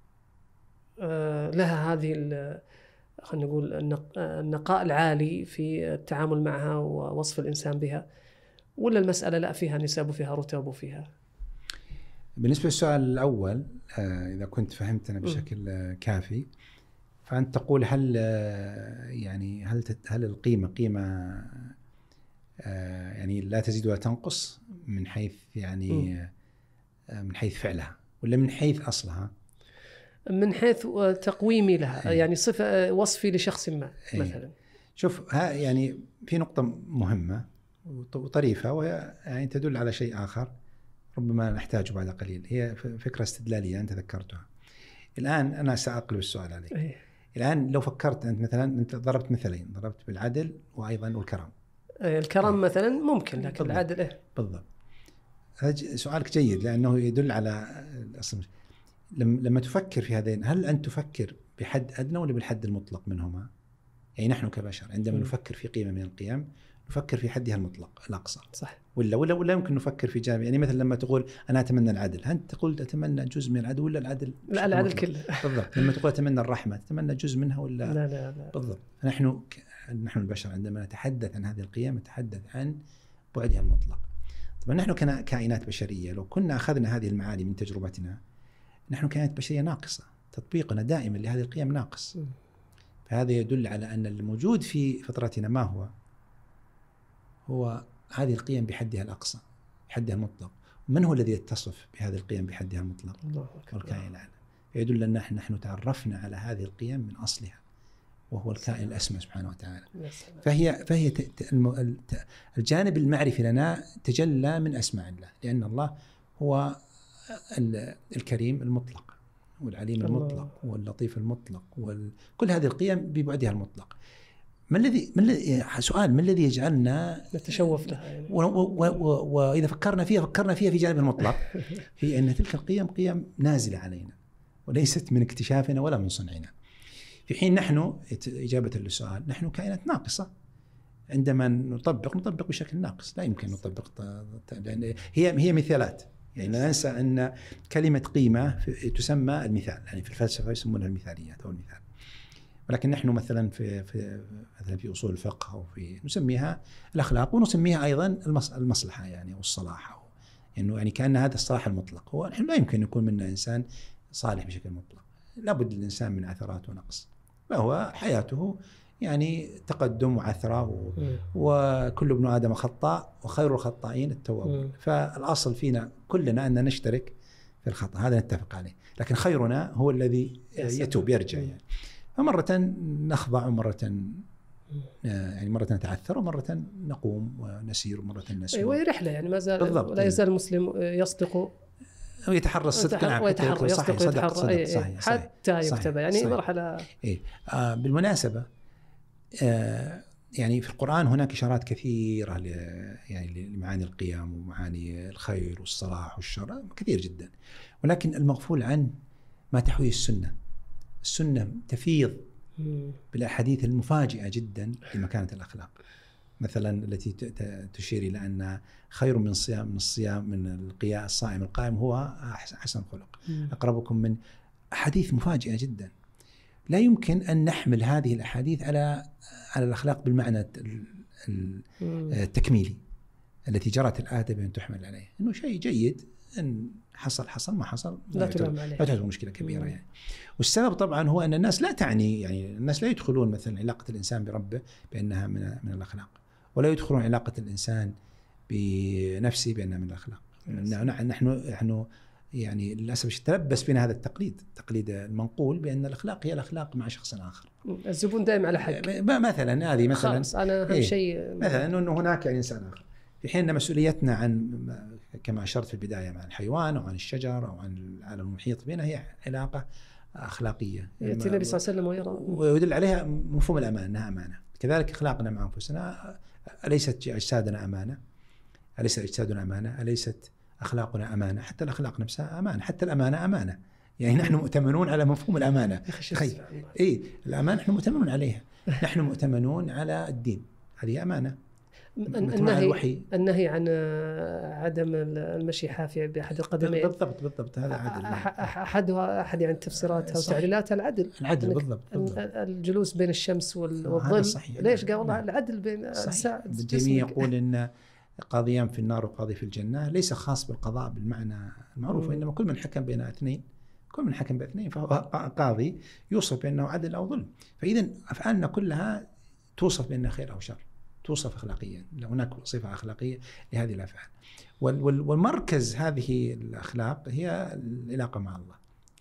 آه لها هذه خلينا نقول النقاء العالي في التعامل معها ووصف الإنسان بها، ولا المسألة لا فيها نسب وفيها رتب وفيها؟
بالنسبة للسؤال الأول، إذا كنت فهمتنا بشكل كافي، فأنت تقول هل يعني هل هل القيمة قيمة يعني لا تزيد ولا تنقص من حيث يعني م. من حيث فعلها، ولا من حيث أصلها؟
من حيث تقويمي لها،
أي.
يعني صفة وصفي لشخص ما مثلا.
شوف ها يعني في نقطة مهمة وطريفة، وهي يعني تدل على شيء آخر ربما نحتاجه بعد قليل، هي فكرة استدلالية أنت ذكرتها. الآن أنا سأقلب السؤال عليك.
أي.
الآن لو فكرت أنت مثلا، أنت ضربت مثلين، ضربت بالعدل وأيضا والكرم.
الكرم أي. مثلا ممكن، لكن بالضبط. العدل إيه؟
بالضبط. هذا سؤالك جيد لأنه يدل على الأصل. لما تفكر في هذين، هل أنت تفكر بحد أدنى ولا بالحد المطلق منهما؟ يعني نحن كبشر عندما م. نفكر في قيمة من القيم نفكر في حدها المطلق الأقصى،
صح.
ولا ولا ولا يمكن نفكر في جانب، يعني مثلا لما تقول أنا أتمنى العدل، هل تقول أتمنى جزء من العدل ولا العدل؟
لا، العدل كله.
بالضبط. لما تقول أتمنى الرحمة تتمنى جزء منها ولا؟
لا لا لا.
بالضبط. نحن نحن البشر عندما نتحدث عن هذه القيم نتحدث عن بعدها المطلق. طبعا نحن كائنات بشرية لو كنا أخذنا هذه المعاني من تجربتنا، نحن كائنات بشرية ناقصة، تطبيقنا دائما لهذه القيم ناقص. م. فهذا يدل على أن الموجود في فطرتنا ما هو؟ هو هذه القيم بحدها الأقصى، بحدها المطلق. من هو الذي يتصف بهذه القيم بحدها المطلق؟
الله أكبر.
الكائن الأعلى. يدل أن نحن نحن تعرفنا على هذه القيم من أصلها، وهو الكائن الأسمى سبحانه وتعالى. فهي فهي الجانب المعرفي لنا تجلى من أسماء الله، لأن الله هو الكريم المطلق والعليم المطلق واللطيف المطلق وكل هذه القيم ببعدها المطلق. ما الذي ما الذي سؤال ما الذي يجعلنا
نتشوف لها يعني؟
وإذا فكرنا فيها فكرنا فيها في جانب المطلق، في أن تلك القيم قيم نازلة علينا وليست من اكتشافنا ولا من صنعنا، في حين نحن إجابة للسؤال نحن كائنات ناقصة. عندما نطبق نطبق بشكل ناقص، لا يمكن نطبق، لأن هي هي مثالات. يعني لا ننسى أن كلمة قيمة تسمى المثال، يعني في الفلسفة يسمونها المثاليات أو المثال، ولكن نحن مثلا في في مثلا في أصول الفقه أو في نسميها الأخلاق، ونسميها أيضا المصلحة يعني أو الصلاح، أو إنه يعني كأن هذا الصلاح المطلق. هو نحن لا يمكن يكون منا إنسان صالح بشكل مطلق، لابد للإنسان من عثرات ونقص، فهو حياته يعني تقدم وعثرة، وكل ابن آدم خطاء وخير الخطائين التوابون. فالأصل فينا كلنا أن نشترك في الخطأ، هذا نتفق عليه، لكن خيرنا هو الذي يتوب يرجع يعني. فمرة نخضع ومرة يعني مرة نتعثر ومرة نقوم ونسير ومرة نسير.
أيوة رحلة يعني ما زال ولا يزال المسلم يصدق
ويتحرى الصدق،
ويتحرى يصدق
صدق صدق
صحيح حتى يكتب يعني صحيح. مرحلة
إيه. آه بالمناسبة آه يعني في القرآن هناك إشارات كثيرة يعني لمعاني القيم ومعاني الخير والصلاح والشر كثير جدا، ولكن المغفول عن ما تحويه السنة. السنة تفيض بالأحاديث المفاجئة جدا لمكانة الأخلاق، مثلا التي تشير إلى أن خير من الصيام من الصيام من القيام الصائم القائم هو حسن خلق، أقربكم من أحاديث مفاجئة جدا. لا يمكن أن نحمل هذه الأحاديث على على الأخلاق بالمعنى التكميلي التي جرت العادة بأن تحمل عليه، إنه شيء جيد إن حصل حصل ما حصل
لا
تعتبر مشكلة كبيرة يعني. والسبب طبعا هو أن الناس لا تعني يعني الناس لا يدخلون مثلا علاقة الإنسان بربه بأنها من من الأخلاق، ولا يدخلون علاقة الإنسان بنفسه بأنها من الأخلاق. نحن نحن يعني للأسف تلبس بنا هذا التقليد، تقليد المنقول بأن الأخلاق هي الأخلاق مع شخص آخر.
الزبون دائما على حق.
مثلا هذه مثلا
أنا أهم
إيه
شيء
مثلا أنه هناك يعني إنسان آخر، في حين مسؤوليتنا عن كما أشرت في البداية عن الحيوان أو عن الشجر أو عن العالم المحيط بنا هي علاقة أخلاقية.
يأتي النبي صلى الله عليه وسلم
ويرى ويدل عليها مفهوم الأمانة، أنها أمانة. كذلك أخلاقنا مع أنفسنا، أليست أجسادنا أمانة؟ أليست أجسادنا أمانة؟ أليست أخلاقنا أمانة؟ حتى الأخلاق نفسها أمانة، حتى الأمانة أمانة. يعني نحن مؤتمنون على مفهوم الأمانة.
تخيل
إيه الأمانة نحن مؤتمنون عليها، نحن مؤتمنون على الدين، هذه أمانة.
النهي النهي عن عدم المشي حافي بأحد القدمين.
بالضبط بالضبط هذا عدل.
أحدها أحد يعني تفسيراتها وتعليلاتها العدل.
العدل بالضبط.
الجلوس بين الشمس والظل. ليش قال والله العدل بين الساعة.
الجميع يقول إن قاضيان في النار وقاضي في الجنة ليس خاص بالقضاء بالمعنى المعروف، وإنما كل من حكم بين اثنين كل من حكم بين اثنين فهو قاضي يوصف بأنه عدل أو ظلم. فإذا أفعالنا كلها توصف بأنها خير أو شر، توصف أخلاقيا، هناك صفة أخلاقية لهذه الأفعال. والمركز هذه الأخلاق هي العلاقة مع الله،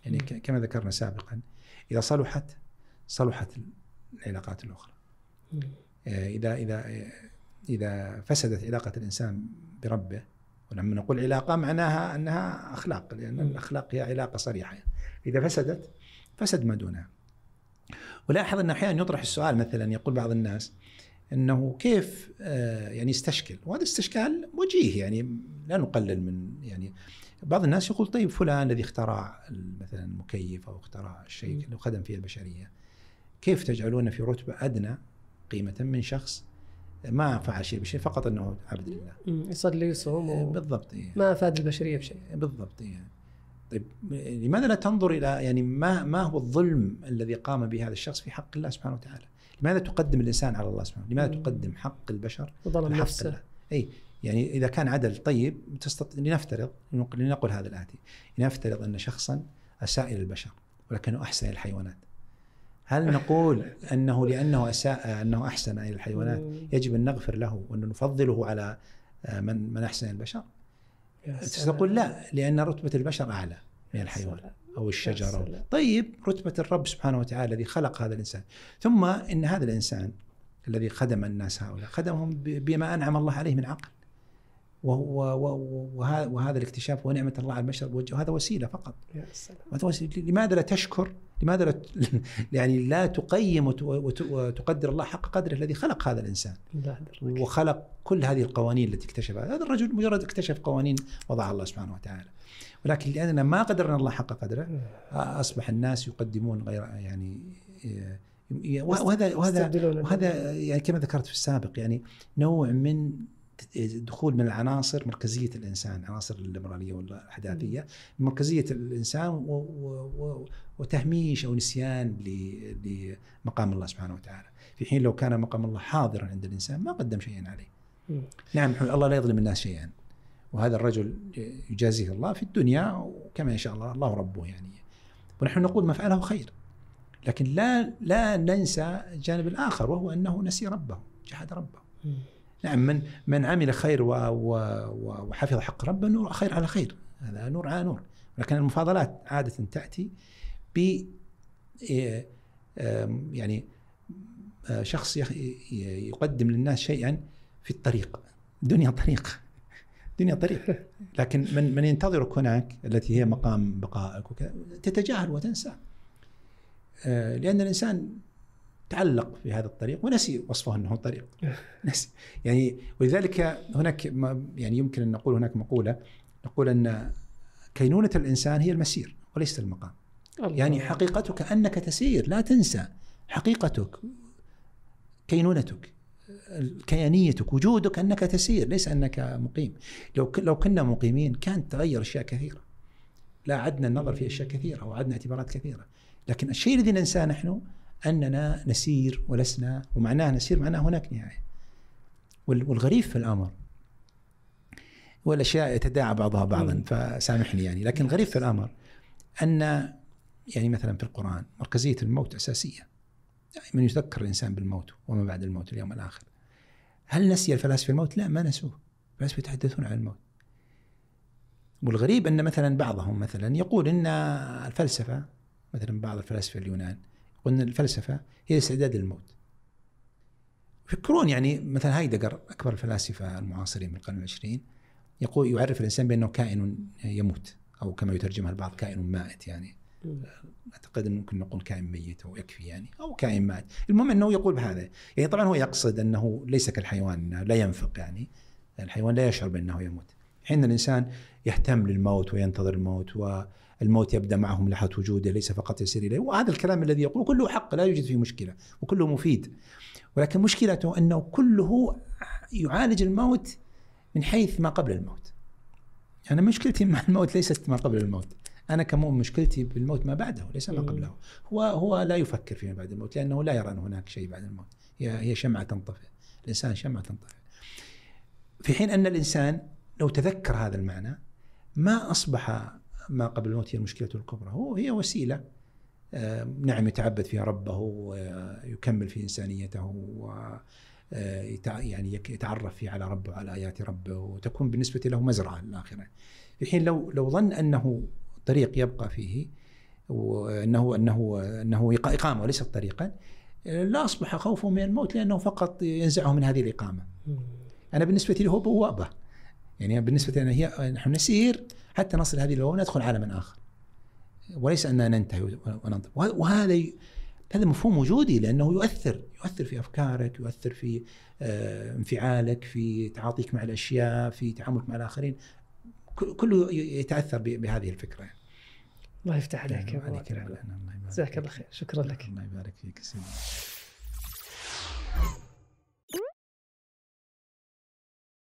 يعني كما ذكرنا سابقا، إذا صلحت صلحت العلاقات الأخرى. إذا إذا إذا فسدت علاقة الإنسان بربه، ولما نقول علاقة معناها أنها أخلاق، لأن الأخلاق هي علاقة صريحة. إذا فسدت فسد ما دونها. ولاحظ أن أحيانا يطرح السؤال، مثلا يقول بعض الناس أنه كيف يعني يستشكل، وهذا استشكال وجيه، يعني لا نقلل من، يعني بعض الناس يقول طيب فلان الذي اخترع مثلا المكيف أو اخترع الشيء اللي خدم فيه البشرية، كيف تجعلونه في رتبة أدنى قيمة من شخص ما فعل شيء بشيء، فقط أنه عبد لله
يصلي ويصوم و...
بالضبط إيه.
ما أفاد البشرية بشيء
بالضبط إيه. طيب لماذا لا تنظر إلى يعني ما ما هو الظلم الذي قام به هذا الشخص في حق الله سبحانه وتعالى؟ لماذا تقدم الإنسان على الله سبحانه؟ لماذا مم. تقدم حق البشر
وظلم نفسه؟
الله؟ أي يعني إذا كان عدل طيب تستطيع، لنفترض لنقول هذا الآتي، لنفترض أن شخصا أساء إلى البشر ولكنه أحسن إلى الحيوانات، هل نقول أنه لأنه أساء أنه أحسن إلى الحيوانات يجب أن نغفر له وأن نفضله على من من أحسن البشر؟ تقول لا، لأن رتبة البشر أعلى من الحيوان أو الشجرة. طيب رتبة الرب سبحانه وتعالى الذي خلق هذا الإنسان، ثم إن هذا الإنسان الذي خدم الناس هؤلاء خدمهم بما أنعم الله عليه من عقل، وهذا الاكتشاف ونعمة الله على البشر، وهذا وسيلة فقط. لماذا لا تشكر؟ لماذا لا يعني لا تقيم وتقدر الله حق قدره الذي خلق هذا الإنسان وخلق كل هذه القوانين التي اكتشفها؟ هذا الرجل مجرد اكتشف قوانين وضعها الله سبحانه وتعالى، ولكن لأننا ما قدرنا الله حق قدره أصبح الناس يقدمون غير يعني وهذا وهذا وهذا يعني كما ذكرت في السابق، يعني نوع من دخول من العناصر مركزية الإنسان، عناصر الليبرالية والحداثية، مركزية الإنسان وتهميش أو نسيان لمقام الله سبحانه وتعالى، في حين لو كان مقام الله حاضرا عند الإنسان ما قدم شيئا عليه. نعم الله لا يظلم الناس شيئا، وهذا الرجل يجازيه الله في الدنيا وكما إن شاء الله الله ربه يعني، ونحن نقول ما فعله خير، لكن لا لا ننسى الجانب الآخر وهو أنه نسي ربه، جحد ربه. نعم من من عمل خير وحفظ حق ربه نور خير على خير، هذا نور على نور، لكن المفاضلات عادة تأتي ب يعني شخص يقدم للناس شيئا في الطريق، دنيا طريق دنيا طريق، لكن من من ينتظرك هناك التي هي مقام بقائك وكذا تتجاهل وتنسى، لأن الإنسان تعلق في هذا الطريق ونسي وصفه أنه طريق نسي يعني. ولذلك هناك يعني يمكن أن نقول هناك مقولة نقول أن كينونة الإنسان هي المسير وليس المقام. الله. يعني حقيقتك أنك تسير، لا تنسى حقيقتك، كينونتك، كيانيتك، وجودك أنك تسير ليس أنك مقيم. لو لو كنا مقيمين كانت تغير أشياء كثيرة، لا عدنا النظر في أشياء كثيرة وعدنا اعتبارات كثيرة، لكن الشيء الذي ننساه نحن أننا نسير ولسنا، ومعناه نسير معناه هناك نهاية. والغريب في الأمر والأشياء يتداعى بعضها بعضا فسامحني يعني، لكن الغريب في الأمر أن يعني مثلا في القرآن مركزية الموت أساسية، دائما يذكر الإنسان بالموت وما بعد الموت اليوم الآخر. هل نسي الفلاسفة الموت؟ لا، ما نسوه، الفلاسفة يتحدثون عن الموت. والغريب أن مثلا بعضهم مثلا يقول أن الفلسفة، مثلا بعض الفلاسفة اليونان قلنا الفلسفة هي استعداد للموت. فكرون يعني مثلا هايدغر أكبر الفلاسفة المعاصرين من القرن العشرين يقول يعرف الإنسان بأنه كائن يموت، أو كما يترجمها البعض كائن مائت، يعني أعتقد أنه ممكن نقول كائن ميت أو يكفي يعني، أو كائن مائت. المهم أنه يقول بهذا، يعني طبعا هو يقصد أنه ليس كالحيوان لا ينفق، يعني الحيوان لا يشعر بأنه يموت، حين الإنسان يهتم للموت وينتظر الموت، والموت يبدأ معه من لحظة وجوده ليس فقط يسير إليه. وهذا الكلام الذي يقول كله حق، لا يوجد فيه مشكلة وكله مفيد، ولكن مشكلته أنه كله يعالج الموت من حيث ما قبل الموت. أنا يعني مشكلتي مع الموت ليست ما قبل الموت، أنا كمؤمن مشكلتي بالموت ما بعده ليس ما قبله. هو هو لا يفكر فيما بعد الموت لأنه لا يرى أن هناك شيء بعد الموت، هي هي شمعة تنطفئ، الإنسان شمعة تنطفئ. في حين أن الإنسان لو تذكر هذا المعنى ما أصبح ما قبل الموت هي مشكلته الكبرى، هو هي وسيلة نعم يتعبد فيها ربه ويكمل في إنسانيته و يعني يتعرف فيه على ربه وعلى آيات ربه، وتكون بالنسبة له مزرعة للآخرة. في حين لو لو ظن أنه طريق يبقى فيه وأنه أنه أنه إقامة وليست طريقا، لا أصبح خوفه من الموت لأنه فقط ينزعه من هذه الإقامة. أنا بالنسبة لي هو بوابة، يعني بالنسبة لنا هي نحن نسير حتى نصل هذه البوابة وندخل عالما آخر، وليس أننا ننتهي وننطق. وهذا هذا مفهوم وجودي، لأنه يؤثر يؤثر في أفكارك، يؤثر في انفعالك، في تعاطيك مع الأشياء، في تعاملك مع الآخرين، كله يتأثر بهذه الفكرة.
الله يفتح عليك.
الله يبارك فيك.
جزاك الله خير، شكرا لك.
الله يبارك فيك.